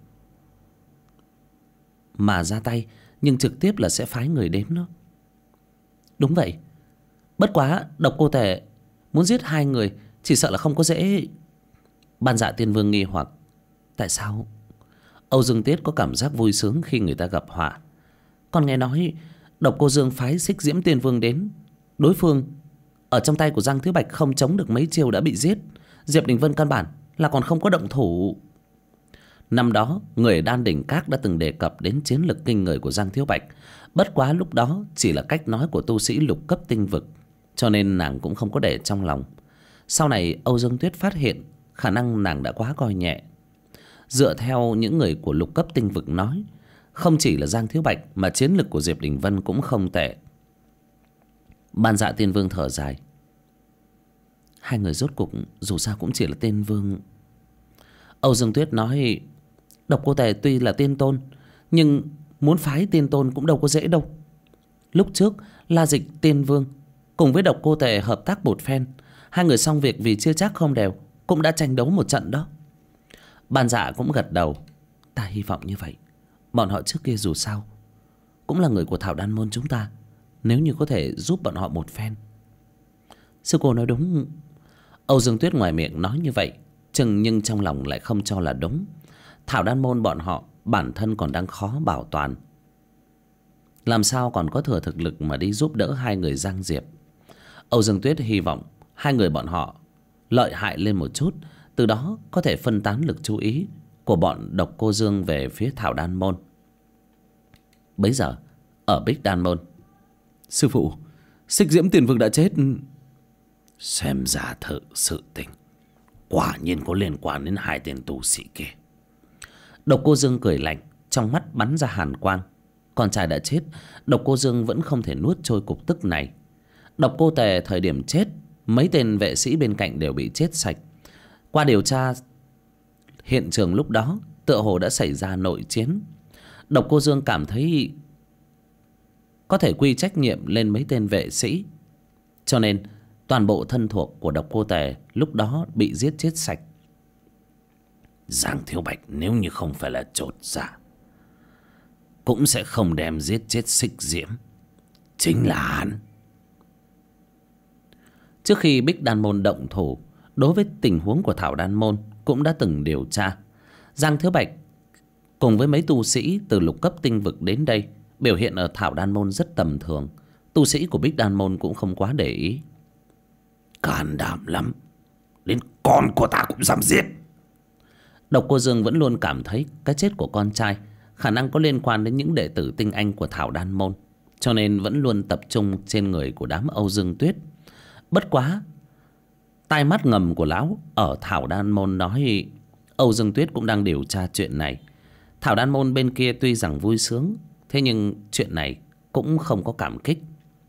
mà ra tay, nhưng trực tiếp là sẽ phái người đến đó. Đúng vậy. Bất quá Độc Cô Tề muốn giết hai người chỉ sợ là không có dễ. Ban Dạ Tiên Vương nghi hoặc. Tại sao? Âu Dương Tiết có cảm giác vui sướng khi người ta gặp họa. Còn nghe nói Độc Cô Dương phái Xích Diễm Tiên Vương đến, đối phương ở trong tay của Giang Thiếu Bạch không chống được mấy chiêu đã bị giết. Diệp Đình Vân căn bản là còn không có động thủ. Năm đó người Đan Đỉnh Các đã từng đề cập đến chiến lực kinh người của Giang Thiếu Bạch. Bất quá lúc đó chỉ là cách nói của tu sĩ lục cấp tinh vực, cho nên nàng cũng không có để trong lòng. Sau này Âu Dương Tuyết phát hiện khả năng nàng đã quá coi nhẹ. Dựa theo những người của lục cấp tinh vực nói, không chỉ là Giang Thiếu Bạch mà chiến lực của Diệp Đình Vân cũng không tệ. Ban Dạ Tiên Vương thở dài. Hai người rốt cục dù sao cũng chỉ là tiên vương. Âu Dương Tuyết nói, Độc Cô Tề tuy là tiên tôn, nhưng muốn phái tiên tôn cũng đâu có dễ đâu. Lúc trước La Dịch Tiên Vương cùng với Độc Cô Tề hợp tác một phen, hai người xong việc vì chưa chắc không đều, cũng đã tranh đấu một trận đó. Ban Dạ cũng gật đầu. Ta hy vọng như vậy. Bọn họ trước kia dù sao cũng là người của Thảo Đan Môn chúng ta, nếu như có thể giúp bọn họ một phen. Sư cô nói đúng. Âu Dương Tuyết ngoài miệng nói như vậy, nhưng trong lòng lại không cho là đúng. Thảo Đan Môn bọn họ bản thân còn đang khó bảo toàn, làm sao còn có thừa thực lực mà đi giúp đỡ hai người Giang Diệp. Âu Dương Tuyết hy vọng hai người bọn họ lợi hại lên một chút, từ đó có thể phân tán lực chú ý của bọn Độc Cô Dương về phía Thảo Đan Môn. Bấy giờ ở Bích Đan Môn. Sư phụ, Xích Diễm Tiền Vương đã chết. Xem ra thử sự tình quả nhiên có liên quan đến hai tên tu sĩ kia. Độc Cô Dương cười lạnh, trong mắt bắn ra hàn quang. Con trai đã chết, Độc Cô Dương vẫn không thể nuốt trôi cục tức này. Độc Cô Tề thời điểm chết, mấy tên vệ sĩ bên cạnh đều bị chết sạch. Qua điều tra hiện trường lúc đó, tựa hồ đã xảy ra nội chiến. Độc Cô Dương cảm thấy có thể quy trách nhiệm lên mấy tên vệ sĩ, cho nên toàn bộ thân thuộc của Độc Cô Tề lúc đó bị giết chết sạch. Giang Thiếu Bạch nếu như không phải là chột dạ, cũng sẽ không đem giết chết Xích Diễm. Chính là hắn. Trước khi Bích Đan Môn động thủ, đối với tình huống của Thảo Đan Môn cũng đã từng điều tra. Giang Thiếu Bạch cùng với mấy tu sĩ từ lục cấp tinh vực đến đây, biểu hiện ở Thảo Đan Môn rất tầm thường. Tu sĩ của Bích Đan Môn cũng không quá để ý. Can đảm lắm, đến con của ta cũng dám giết. Độc Cô Dương vẫn luôn cảm thấy cái chết của con trai khả năng có liên quan đến những đệ tử tinh anh của Thảo Đan Môn, cho nên vẫn luôn tập trung trên người của đám Âu Dương Tuyết. Bất quá tai mắt ngầm của lão ở Thảo Đan Môn nói Âu Dương Tuyết cũng đang điều tra chuyện này. Thảo Đan Môn bên kia tuy rằng vui sướng, thế nhưng chuyện này cũng không có cảm kích.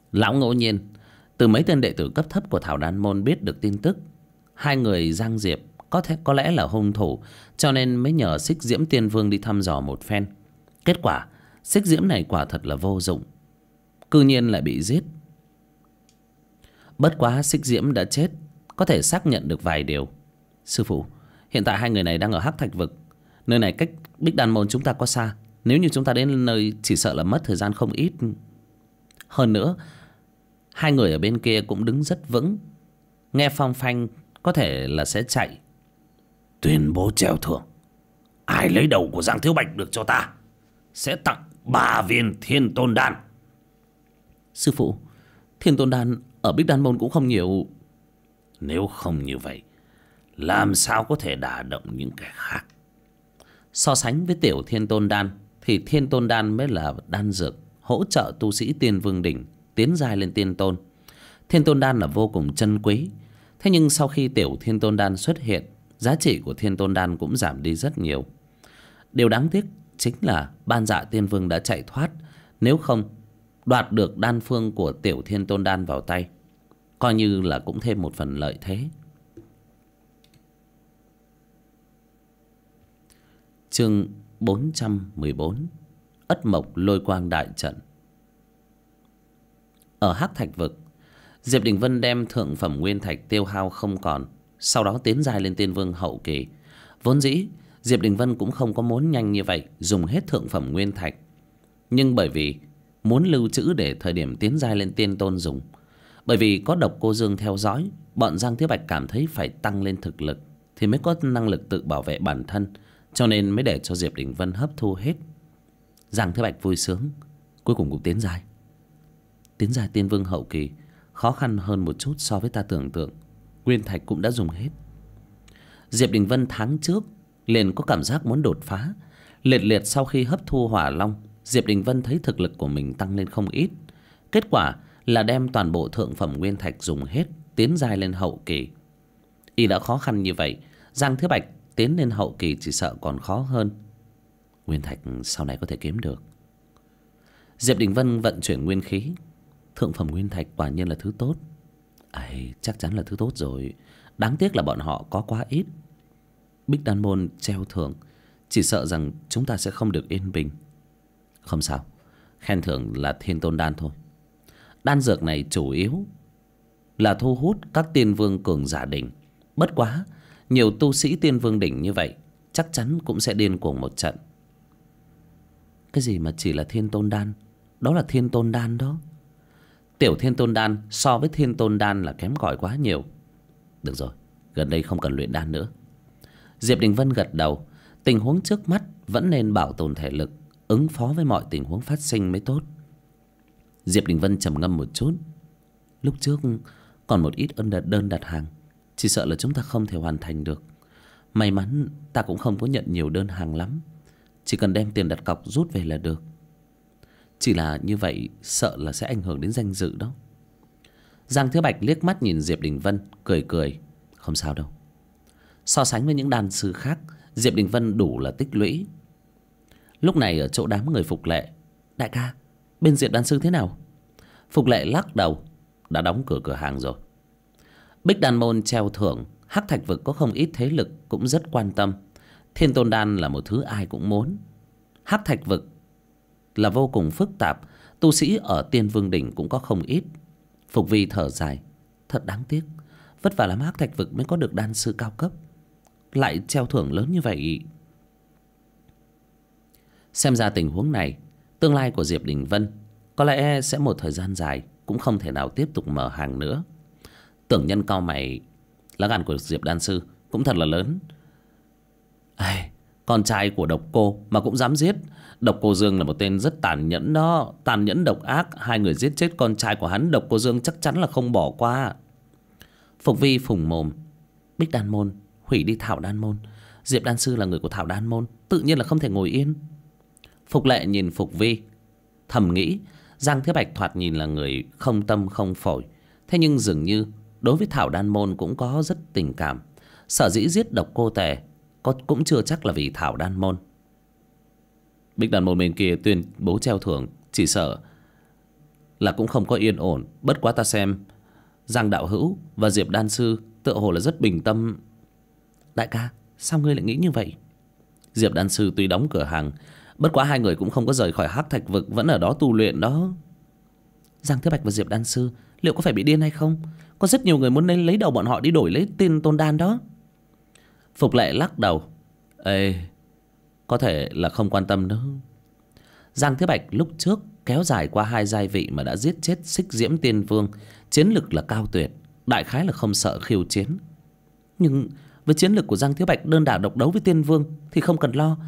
Lão ngẫu nhiên từ mấy tên đệ tử cấp thấp của Thảo Đan môn biết được tin tức hai người Giang Diệp có lẽ là hung thủ, cho nên mới nhờ Xích Diễm Tiên Vương đi thăm dò một phen. Kết quả Xích Diễm này quả thật là vô dụng, cư nhiên lại bị giết. Bất quá Xích Diễm đã chết, có thể xác nhận được vài điều. Sư phụ, hiện tại hai người này đang ở Hắc Thạch Vực. Nơi này cách Bích Đan môn chúng ta có xa, nếu như chúng ta đến nơi chỉ sợ là mất thời gian không ít. Hơn nữa hai người ở bên kia cũng đứng rất vững, nghe phong phanh có thể là sẽ chạy. Tuyên bố treo thưởng, ai lấy đầu của Giang Thiếu Bạch được cho ta sẽ tặng 3 viên Thiên Tôn Đan. Sư phụ, Thiên Tôn Đan ở Bích Đan môn cũng không nhiều. Nếu không như vậy, làm sao có thể đả động những kẻ khác? So sánh với tiểu Thiên Tôn Đan thì Thiên Tôn Đan mới là đan dược hỗ trợ tu sĩ Tiên Vương đỉnh tiến giai lên tiên tôn. Thiên Tôn Đan là vô cùng chân quý. Thế nhưng sau khi tiểu Thiên Tôn Đan xuất hiện, giá trị của Thiên Tôn Đan cũng giảm đi rất nhiều. Điều đáng tiếc chính là Ban Dạ Tiên Vương đã chạy thoát. Nếu không đoạt được đan phương của tiểu Thiên Tôn Đan vào tay, coi như là cũng thêm một phần lợi thế. Chương 414: Ất Mộc Lôi Quang Đại Trận. Ở Hắc Thạch Vực, Diệp Đình Vân đem thượng phẩm nguyên thạch tiêu hao không còn, sau đó tiến giai lên tiên vương hậu kỳ. Vốn dĩ Diệp Đình Vân cũng không có muốn nhanh như vậy dùng hết thượng phẩm nguyên thạch, nhưng bởi vì muốn lưu trữ để thời điểm tiến giai lên tiên tôn dùng. Bởi vì có Độc Cô Dương theo dõi, bọn Giang Thiếu Bạch cảm thấy phải tăng lên thực lực thì mới có năng lực tự bảo vệ bản thân, cho nên mới để cho Diệp Đình Vân hấp thu hết. Giang Thiếu Bạch vui sướng, cuối cùng cũng tiến giai. Tiến giai tiên vương hậu kỳ khó khăn hơn một chút so với ta tưởng tượng. Nguyên thạch cũng đã dùng hết. Diệp Đình Vân tháng trước liền có cảm giác muốn đột phá. Liệt sau khi hấp thu hỏa long, Diệp Đình Vân thấy thực lực của mình tăng lên không ít. Kết quả là đem toàn bộ thượng phẩm nguyên thạch dùng hết, tiến giai lên hậu kỳ. Y đã khó khăn như vậy, Giang Thiếu Bạch tiến lên hậu kỳ chỉ sợ còn khó hơn. Nguyên thạch sau này có thể kiếm được. Diệp Đình Vân vận chuyển nguyên khí. Thượng phẩm nguyên thạch quả nhiên là thứ tốt. Chắc chắn là thứ tốt rồi. Đáng tiếc là bọn họ có quá ít. Bích Đan môn treo thưởng, chỉ sợ rằng chúng ta sẽ không được yên bình. Không sao, khen thưởng là Thiên Tôn Đan thôi. Đan dược này chủ yếu là thu hút các tiên vương cường giả đỉnh. Bất quá nhiều tu sĩ tiên vương đỉnh như vậy chắc chắn cũng sẽ điên cuồng một trận. Cái gì mà chỉ là Thiên Tôn Đan? Đó là Thiên Tôn Đan đó. Tiểu Thiên Tôn Đan so với Thiên Tôn Đan là kém cỏi quá nhiều. Được rồi, gần đây không cần luyện đan nữa. Diệp Đình Vân gật đầu. Tình huống trước mắt vẫn nên bảo tồn thể lực, ứng phó với mọi tình huống phát sinh mới tốt. Diệp Đình Vân trầm ngâm một chút. Lúc trước còn một ít đơn đặt hàng, chỉ sợ là chúng ta không thể hoàn thành được. May mắn ta cũng không có nhận nhiều đơn hàng lắm, chỉ cần đem tiền đặt cọc rút về là được. Chỉ là như vậy sợ là sẽ ảnh hưởng đến danh dự đó. Giang Thiếu Bạch liếc mắt nhìn Diệp Đình Vân, cười cười. Không sao đâu. So sánh với những đan sư khác, Diệp Đình Vân đủ là tích lũy. Lúc này ở chỗ đám người Phục Lệ. Đại ca, bên Diệp đan sư thế nào? Phục Lệ lắc đầu. Đã đóng cửa hàng rồi. Bích Đan môn treo thưởng, Hắc Thạch Vực có không ít thế lực cũng rất quan tâm. Thiên Tôn Đan là một thứ ai cũng muốn. Hắc Thạch Vực là vô cùng phức tạp, tu sĩ ở Tiên Vương đỉnh cũng có không ít. Phục Vi thở dài. Thật đáng tiếc, vất vả lắm Hắc Thạch Vực mới có được đan sư cao cấp, lại treo thưởng lớn như vậy. Xem ra tình huống này, tương lai của Diệp Đình Vân có lẽ sẽ một thời gian dài cũng không thể nào tiếp tục mở hàng nữa. Tưởng Nhân cau mày. Lá gan của Diệp đan sư cũng thật là lớn. Con trai của Độc Cô mà cũng dám giết. Độc Cô Dương là một tên rất tàn nhẫn đó, tàn nhẫn độc ác. Hai người giết chết con trai của hắn, Độc Cô Dương chắc chắn là không bỏ qua. Phục Vi phùng mồm. Bích Đan môn hủy đi Thảo Đan môn, Diệp đan sư là người của Thảo Đan môn, tự nhiên là không thể ngồi yên. Phục Lệ nhìn Phục Vi, thầm nghĩ Giang Thế Bạch thoạt nhìn là người không tâm không phổi, thế nhưng dường như đối với Thảo Đan môn cũng có rất tình cảm. Sở dĩ giết Độc Cô Tề cũng chưa chắc là vì Thảo Đan môn. Bích Đan môn bên kia tuyên bố treo thưởng, chỉ sợ là cũng không có yên ổn. Bất quá ta xem Giang đạo hữu và Diệp đan sư tựa hồ là rất bình tâm. Đại ca, sao ngươi lại nghĩ như vậy? Diệp đan sư tuy đóng cửa hàng, bất quá hai người cũng không có rời khỏi Hắc Thạch Vực, vẫn ở đó tu luyện đó. Giang Thiếu Bạch và Diệp đan sư liệu có phải bị điên hay không? Có rất nhiều người muốn lấy đầu bọn họ đi đổi lấy tên Tôn Đan đó. Phục Lệ lắc đầu. Ê, có thể là không quan tâm đâu. Giang Thiếu Bạch lúc trước kéo dài qua 2 giai vị mà đã giết chết Xích Diễm Tiên Vương, chiến lực là cao tuyệt, đại khái là không sợ khiêu chiến. Nhưng với chiến lực của Giang Thiếu Bạch đơn đả độc đấu với Tiên Vương thì không cần lo.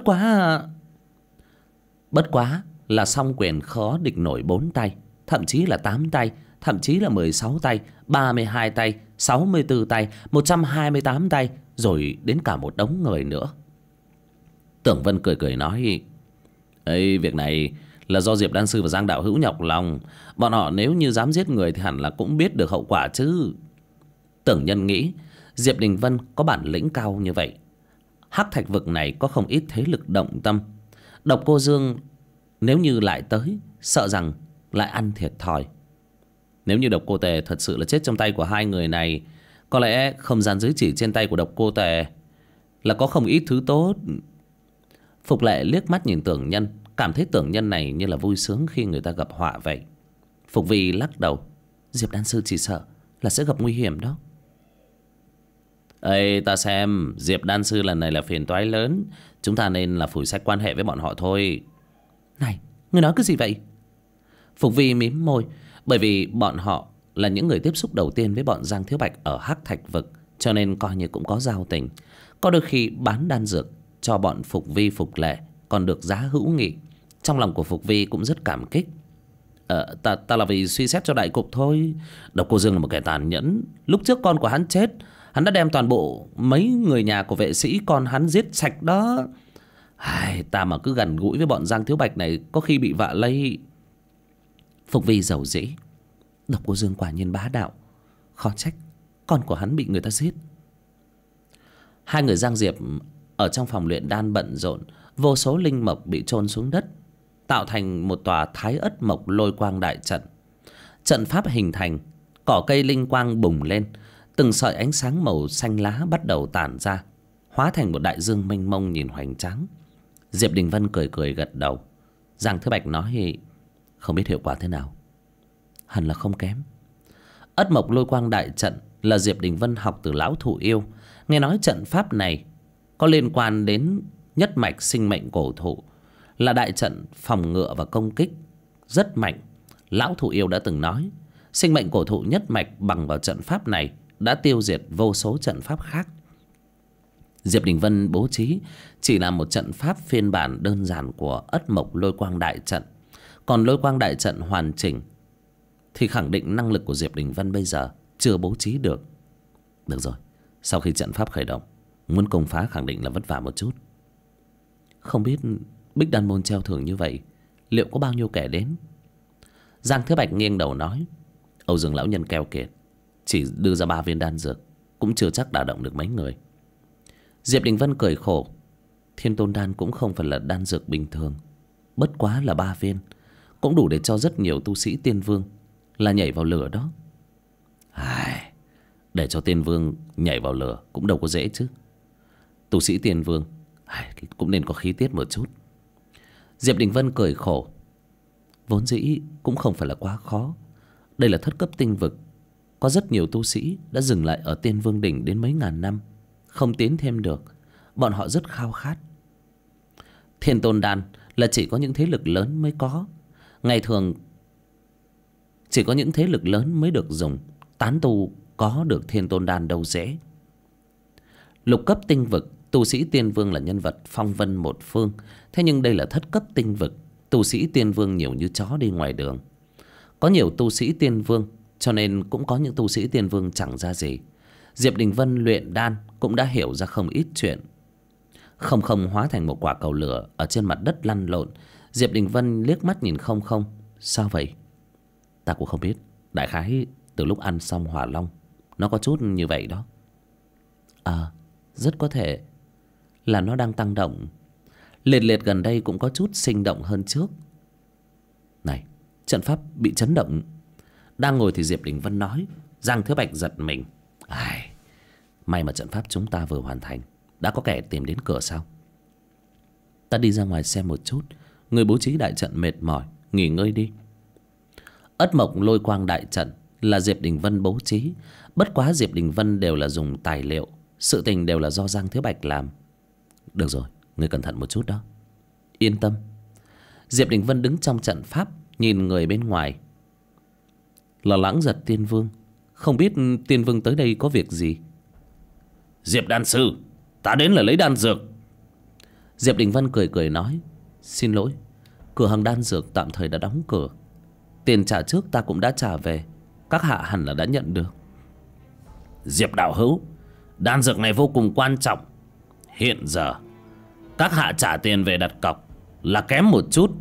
Bất quá là song quyền khó địch nổi 4 tay, thậm chí là 8 tay, thậm chí là 16 tay, 32 tay, 64 tay, 128 tay, rồi đến cả một đống người nữa. Tưởng Vân cười cười nói: Ê, việc này là do Diệp đan sư và Giang đạo hữu nhọc lòng. Bọn họ nếu như dám giết người thì hẳn là cũng biết được hậu quả chứ. Tưởng Nhân nghĩ Diệp Đình Vân có bản lĩnh cao như vậy, Hắc Thạch Vực này có không ít thế lực động tâm. Độc Cô Dương nếu như lại tới, sợ rằng lại ăn thiệt thòi. Nếu như Độc Cô Tề thật sự là chết trong tay của hai người này, có lẽ không gian giới chỉ trên tay của Độc Cô Tề là có không ít thứ tốt. Phục Lệ liếc mắt nhìn Tưởng Nhân, cảm thấy Tưởng Nhân này như là vui sướng khi người ta gặp họa vậy. Phục Vi lắc đầu. Diệp đan sư chỉ sợ là sẽ gặp nguy hiểm đó. Ê, ta xem Diệp đan sư lần này là phiền toái lớn, chúng ta nên là phủi sạch quan hệ với bọn họ thôi. Này, ngươi nói cái gì vậy? Phục Vi mím môi, bởi vì bọn họ là những người tiếp xúc đầu tiên với bọn Giang Thiếu Bạch ở Hắc Thạch Vực, cho nên coi như cũng có giao tình. Có đôi khi bán đan dược cho bọn Phục Vi Phục Lệ còn được giá hữu nghị. Trong lòng của Phục Vi cũng rất cảm kích. Ta là vì suy xét cho đại cục thôi. Độc Cô Dương là một kẻ tàn nhẫn. Lúc trước con của hắn chết, hắn đã đem toàn bộ mấy người nhà của vệ sĩ con hắn giết sạch đó. Ta mà cứ gần gũi với bọn Giang Thiếu Bạch này có khi bị vạ lây. Phục Vi giàu dĩ. Độc Cô Dương quả nhiên bá đạo, khó trách con của hắn bị người ta giết. Hai người Giang Diệp ở trong phòng luyện đan bận rộn. Vô số linh mộc bị chôn xuống đất, tạo thành một tòa Thái Ất Mộc Lôi Quang đại trận. Trận pháp hình thành, cỏ cây linh quang bùng lên, từng sợi ánh sáng màu xanh lá bắt đầu tản ra, hóa thành một đại dương mênh mông nhìn hoành tráng. Diệp Đình Vân cười cười gật đầu. Giang Thứ Bạch nói: Không biết hiệu quả thế nào. Hẳn là không kém. Ất Mộc Lôi Quang đại trận là Diệp Đình Vân học từ lão thụ yêu. Nghe nói trận pháp này có liên quan đến nhất mạch sinh mệnh cổ thụ, là đại trận phòng ngự và công kích rất mạnh. Lão thụ yêu đã từng nói, sinh mệnh cổ thụ nhất mạch bằng vào trận pháp này đã tiêu diệt vô số trận pháp khác. Diệp Đình Vân bố trí chỉ là một trận pháp phiên bản đơn giản của Ất Mộc Lôi Quang đại trận. Còn Lôi Quang đại trận hoàn chỉnh thì khẳng định năng lực của Diệp Đình Vân bây giờ chưa bố trí được. Được rồi, sau khi trận pháp khởi động, muốn công phá khẳng định là vất vả một chút. Không biết Bích Đan Môn treo thưởng như vậy liệu có bao nhiêu kẻ đến? Giang Thế Bạch nghiêng đầu nói: Âu Dương lão nhân keo kiệt, chỉ đưa ra 3 viên đan dược cũng chưa chắc đả động được mấy người. Diệp Đình Vân cười khổ. Thiên Tôn đan cũng không phải là đan dược bình thường, bất quá là 3 viên cũng đủ để cho rất nhiều tu sĩ tiên vương là nhảy vào lửa đó. Để cho tiên vương nhảy vào lửa cũng đâu có dễ chứ. Tu sĩ tiên vương cũng nên có khí tiết một chút. Diệp Đình Vân cười khổ. Vốn dĩ cũng không phải là quá khó. Đây là thất cấp tinh vực, có rất nhiều tu sĩ đã dừng lại ở Tiên Vương đỉnh đến mấy ngàn năm, không tiến thêm được. Bọn họ rất khao khát. Thiên Tôn đan là chỉ có những thế lực lớn mới có. Ngày thường chỉ có những thế lực lớn mới được dùng. Tán tu có được Thiên Tôn đan đâu dễ. Lục cấp tinh vực, tu sĩ tiên vương là nhân vật phong vân một phương. Thế nhưng đây là thất cấp tinh vực, tu sĩ tiên vương nhiều như chó đi ngoài đường. Có nhiều tu sĩ tiên vương, cho nên cũng có những tu sĩ tiên vương chẳng ra gì. Diệp Đình Vân luyện đan cũng đã hiểu ra không ít chuyện. Không Không hóa thành một quả cầu lửa ở trên mặt đất lăn lộn. Diệp Đình Vân liếc mắt nhìn Không Không. Sao vậy? Ta cũng không biết. Đại khái từ lúc ăn xong hỏa long nó có chút như vậy đó. Rất có thể là nó đang tăng động. Liệt liệt gần đây cũng có chút sinh động hơn trước. Này, trận pháp bị chấn động. Đang ngồi thì Diệp Đình Vân nói. Giang Thiếu Bạch giật mình. Ai, may mà trận pháp chúng ta vừa hoàn thành, đã có kẻ tìm đến cửa sao? Ta đi ra ngoài xem một chút. Người bố trí đại trận mệt mỏi, nghỉ ngơi đi. Ất mộc lôi quang đại trận là Diệp Đình Vân bố trí. Bất quá Diệp Đình Vân đều là dùng tài liệu, sự tình đều là do Giang Thiếu Bạch làm. Được rồi, ngươi cẩn thận một chút đó. Yên tâm. Diệp Đình Vân đứng trong trận pháp, nhìn người bên ngoài. Là Lãng Giật Tiên Vương. Không biết Tiên Vương tới đây có việc gì? Diệp đan sư, ta đến là lấy đan dược. Diệp Đình Vân cười cười nói. Xin lỗi, cửa hàng đan dược tạm thời đã đóng cửa. Tiền trả trước ta cũng đã trả về. Các hạ hẳn là đã nhận được. Diệp đạo hữu, đan dược này vô cùng quan trọng. Hiện giờ các hạ trả tiền về đặt cọc là kém một chút.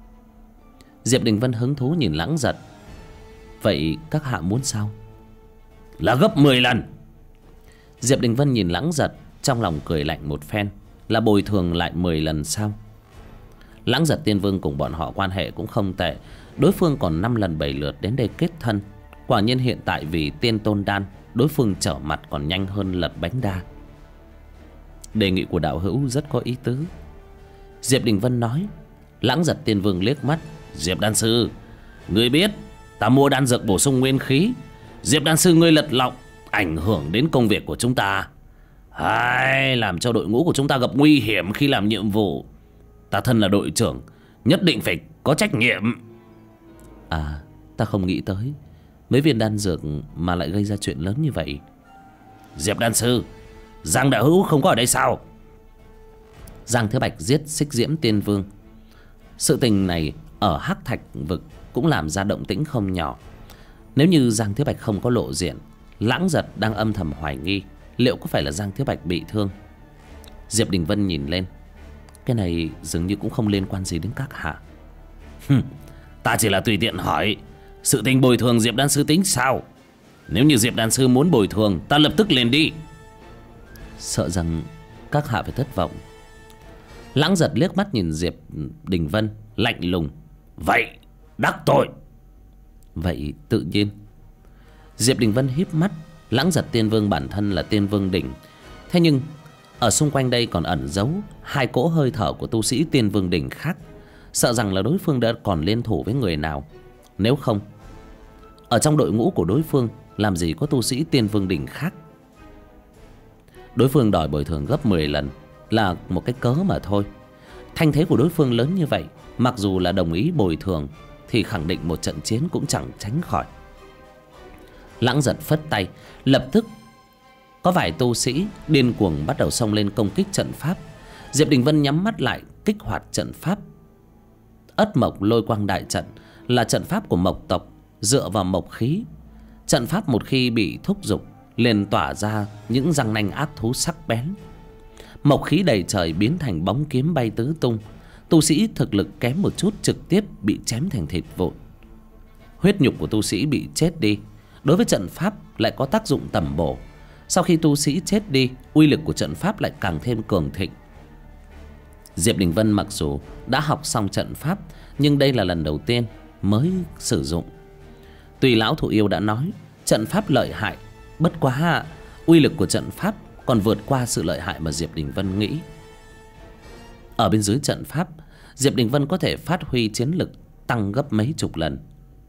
Diệp Đình Vân hứng thú nhìn Lãng Giật. Vậy các hạ muốn sao? Là gấp 10 lần. Diệp Đình Vân nhìn Lãng Giật, trong lòng cười lạnh một phen. Là bồi thường lại 10 lần sao? Lãng Giật Tiên Vương cùng bọn họ quan hệ cũng không tệ. Đối phương còn 5 lần 7 lượt đến đây kết thân. Quả nhiên hiện tại vì tiên tôn đan, đối phương trở mặt còn nhanh hơn lật bánh đa. Đề nghị của đạo hữu rất có ý tứ, Diệp Đình Vân nói. Lãng Giật Tiên Vương liếc mắt. Diệp đan sư, ngươi biết ta mua đan dược bổ sung nguyên khí. Diệp đan sư ngươi lật lọng, ảnh hưởng đến công việc của chúng ta, làm cho đội ngũ của chúng ta gặp nguy hiểm khi làm nhiệm vụ. Ta thân là đội trưởng, nhất định phải có trách nhiệm. À, ta không nghĩ tới mấy viên đan dược mà lại gây ra chuyện lớn như vậy. Diệp đan sư, Giang đạo hữu không có ở đây sao? Giang Thiếu Bạch giết Xích Diễm Tiên Vương. Sự tình này ở Hắc Thạch vực cũng làm ra động tĩnh không nhỏ. Nếu như Giang Thiếu Bạch không có lộ diện, Lãng Giật đang âm thầm hoài nghi liệu có phải là Giang Thiếu Bạch bị thương. Diệp Đình Vân nhìn lên. Cái này dường như cũng không liên quan gì đến các hạ. Ta chỉ là tùy tiện hỏi. Sự tình bồi thường Diệp đan sư tính sao? Nếu như Diệp đan sư muốn bồi thường, ta lập tức liền đi. Sợ rằng các hạ phải thất vọng. Lãng Giật liếc mắt nhìn Diệp Đình Vân, lạnh lùng. Vậy đắc tội. Vậy tự nhiên. Diệp Đình Vân híp mắt. Lãng Giật Tiên Vương bản thân là Tiên Vương đỉnh, thế nhưng ở xung quanh đây còn ẩn giấu 2 cỗ hơi thở của tu sĩ Tiên Vương đỉnh khác. Sợ rằng là đối phương đã còn liên thủ với người nào. Nếu không, ở trong đội ngũ của đối phương làm gì có tu sĩ Tiên Vương đỉnh khác. Đối phương đòi bồi thường gấp 10 lần là một cái cớ mà thôi. Thanh thế của đối phương lớn như vậy, mặc dù là đồng ý bồi thường thì khẳng định một trận chiến cũng chẳng tránh khỏi. Lãng Giật phất tay, lập tức có vài tu sĩ điên cuồng bắt đầu xông lên công kích trận pháp. Diệp Đình Vân nhắm mắt lại kích hoạt trận pháp. Ất mộc lôi quang đại trận là trận pháp của mộc tộc, dựa vào mộc khí. Trận pháp một khi bị thúc giục liền tỏa ra những răng nanh ác thú sắc bén. Mộc khí đầy trời biến thành bóng kiếm bay tứ tung. Tu sĩ thực lực kém một chút trực tiếp bị chém thành thịt vụn. Huyết nhục của tu sĩ bị chết đi, đối với trận pháp lại có tác dụng tầm bổ. Sau khi tu sĩ chết đi, uy lực của trận pháp lại càng thêm cường thịnh. Diệp Đình Vân mặc dù đã học xong trận pháp, nhưng đây là lần đầu tiên mới sử dụng. Tuy lão thủ yêu đã nói trận pháp lợi hại, bất quá uy lực của trận pháp còn vượt qua sự lợi hại mà Diệp Đình Vân nghĩ. Ở bên dưới trận pháp, Diệp Đình Vân có thể phát huy chiến lực tăng gấp mấy chục lần.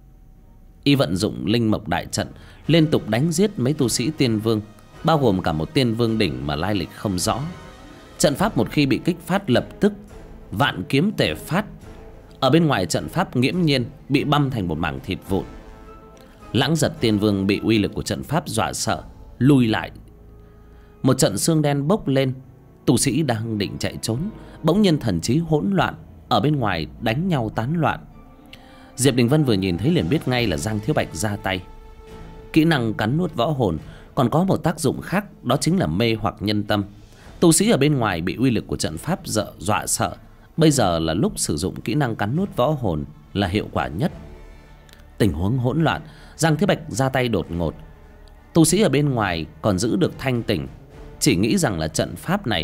Y vận dụng linh mộc đại trận liên tục đánh giết mấy tu sĩ tiên vương, bao gồm cả một tiên vương đỉnh mà lai lịch không rõ. Trận pháp một khi bị kích phát lập tức vạn kiếm tề phát. Ở bên ngoài trận pháp nghiễm nhiên bị băm thành một mảng thịt vụn. Lãng Giật Tiên Vương bị uy lực của trận pháp dọa sợ, lui lại. Một trận xương đen bốc lên. Tu sĩ đang định chạy trốn, bỗng nhiên thần trí hỗn loạn, ở bên ngoài đánh nhau tán loạn. Diệp Đình Vân vừa nhìn thấy liền biết ngay là Giang Thiếu Bạch ra tay. Kỹ năng cắn nuốt võ hồn còn có một tác dụng khác, đó chính là mê hoặc nhân tâm. Tu sĩ ở bên ngoài bị uy lực của trận pháp dọa sợ, bây giờ là lúc sử dụng kỹ năng cắn nuốt võ hồn là hiệu quả nhất. Tình huống hỗn loạn, Giang Thiếu Bạch ra tay đột ngột. Tu sĩ ở bên ngoài còn giữ được thanh tỉnh, chỉ nghĩ rằng là trận pháp này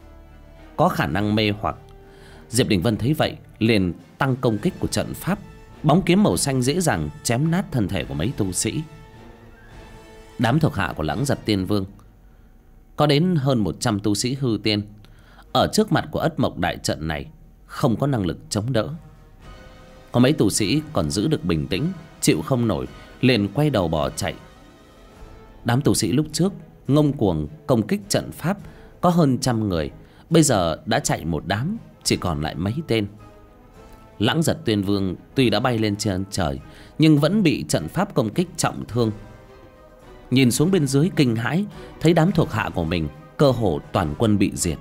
có khả năng mê hoặc. Diệp Đình Vân thấy vậy liền tăng công kích của trận pháp, Bóng kiếm màu xanh dễ dàng chém nát thân thể của mấy tu sĩ. Đám thuộc hạ của Lãng Giật Tiên Vương có đến hơn 100 tu sĩ hư tiên. Ở trước mặt của Ất Mộc đại trận này không có năng lực chống đỡ. Có mấy tu sĩ còn giữ được bình tĩnh, chịu không nổi liền quay đầu bỏ chạy. Đám tu sĩ lúc trước ngông cuồng công kích trận pháp có hơn 100 người, bây giờ đã chạy một đám, chỉ còn lại mấy tên. Lãng Giật Tiên Vương tuy đã bay lên trên trời nhưng vẫn bị trận pháp công kích trọng thương. Nhìn xuống bên dưới kinh hãi, thấy đám thuộc hạ của mình cơ hồ toàn quân bị diệt.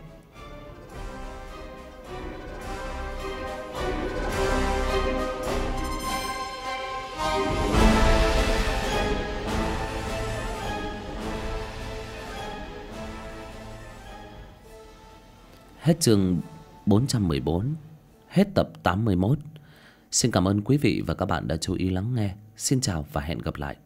Hết chương 414, hết tập 81. Xin cảm ơn quý vị và các bạn đã chú ý lắng nghe. Xin chào và hẹn gặp lại.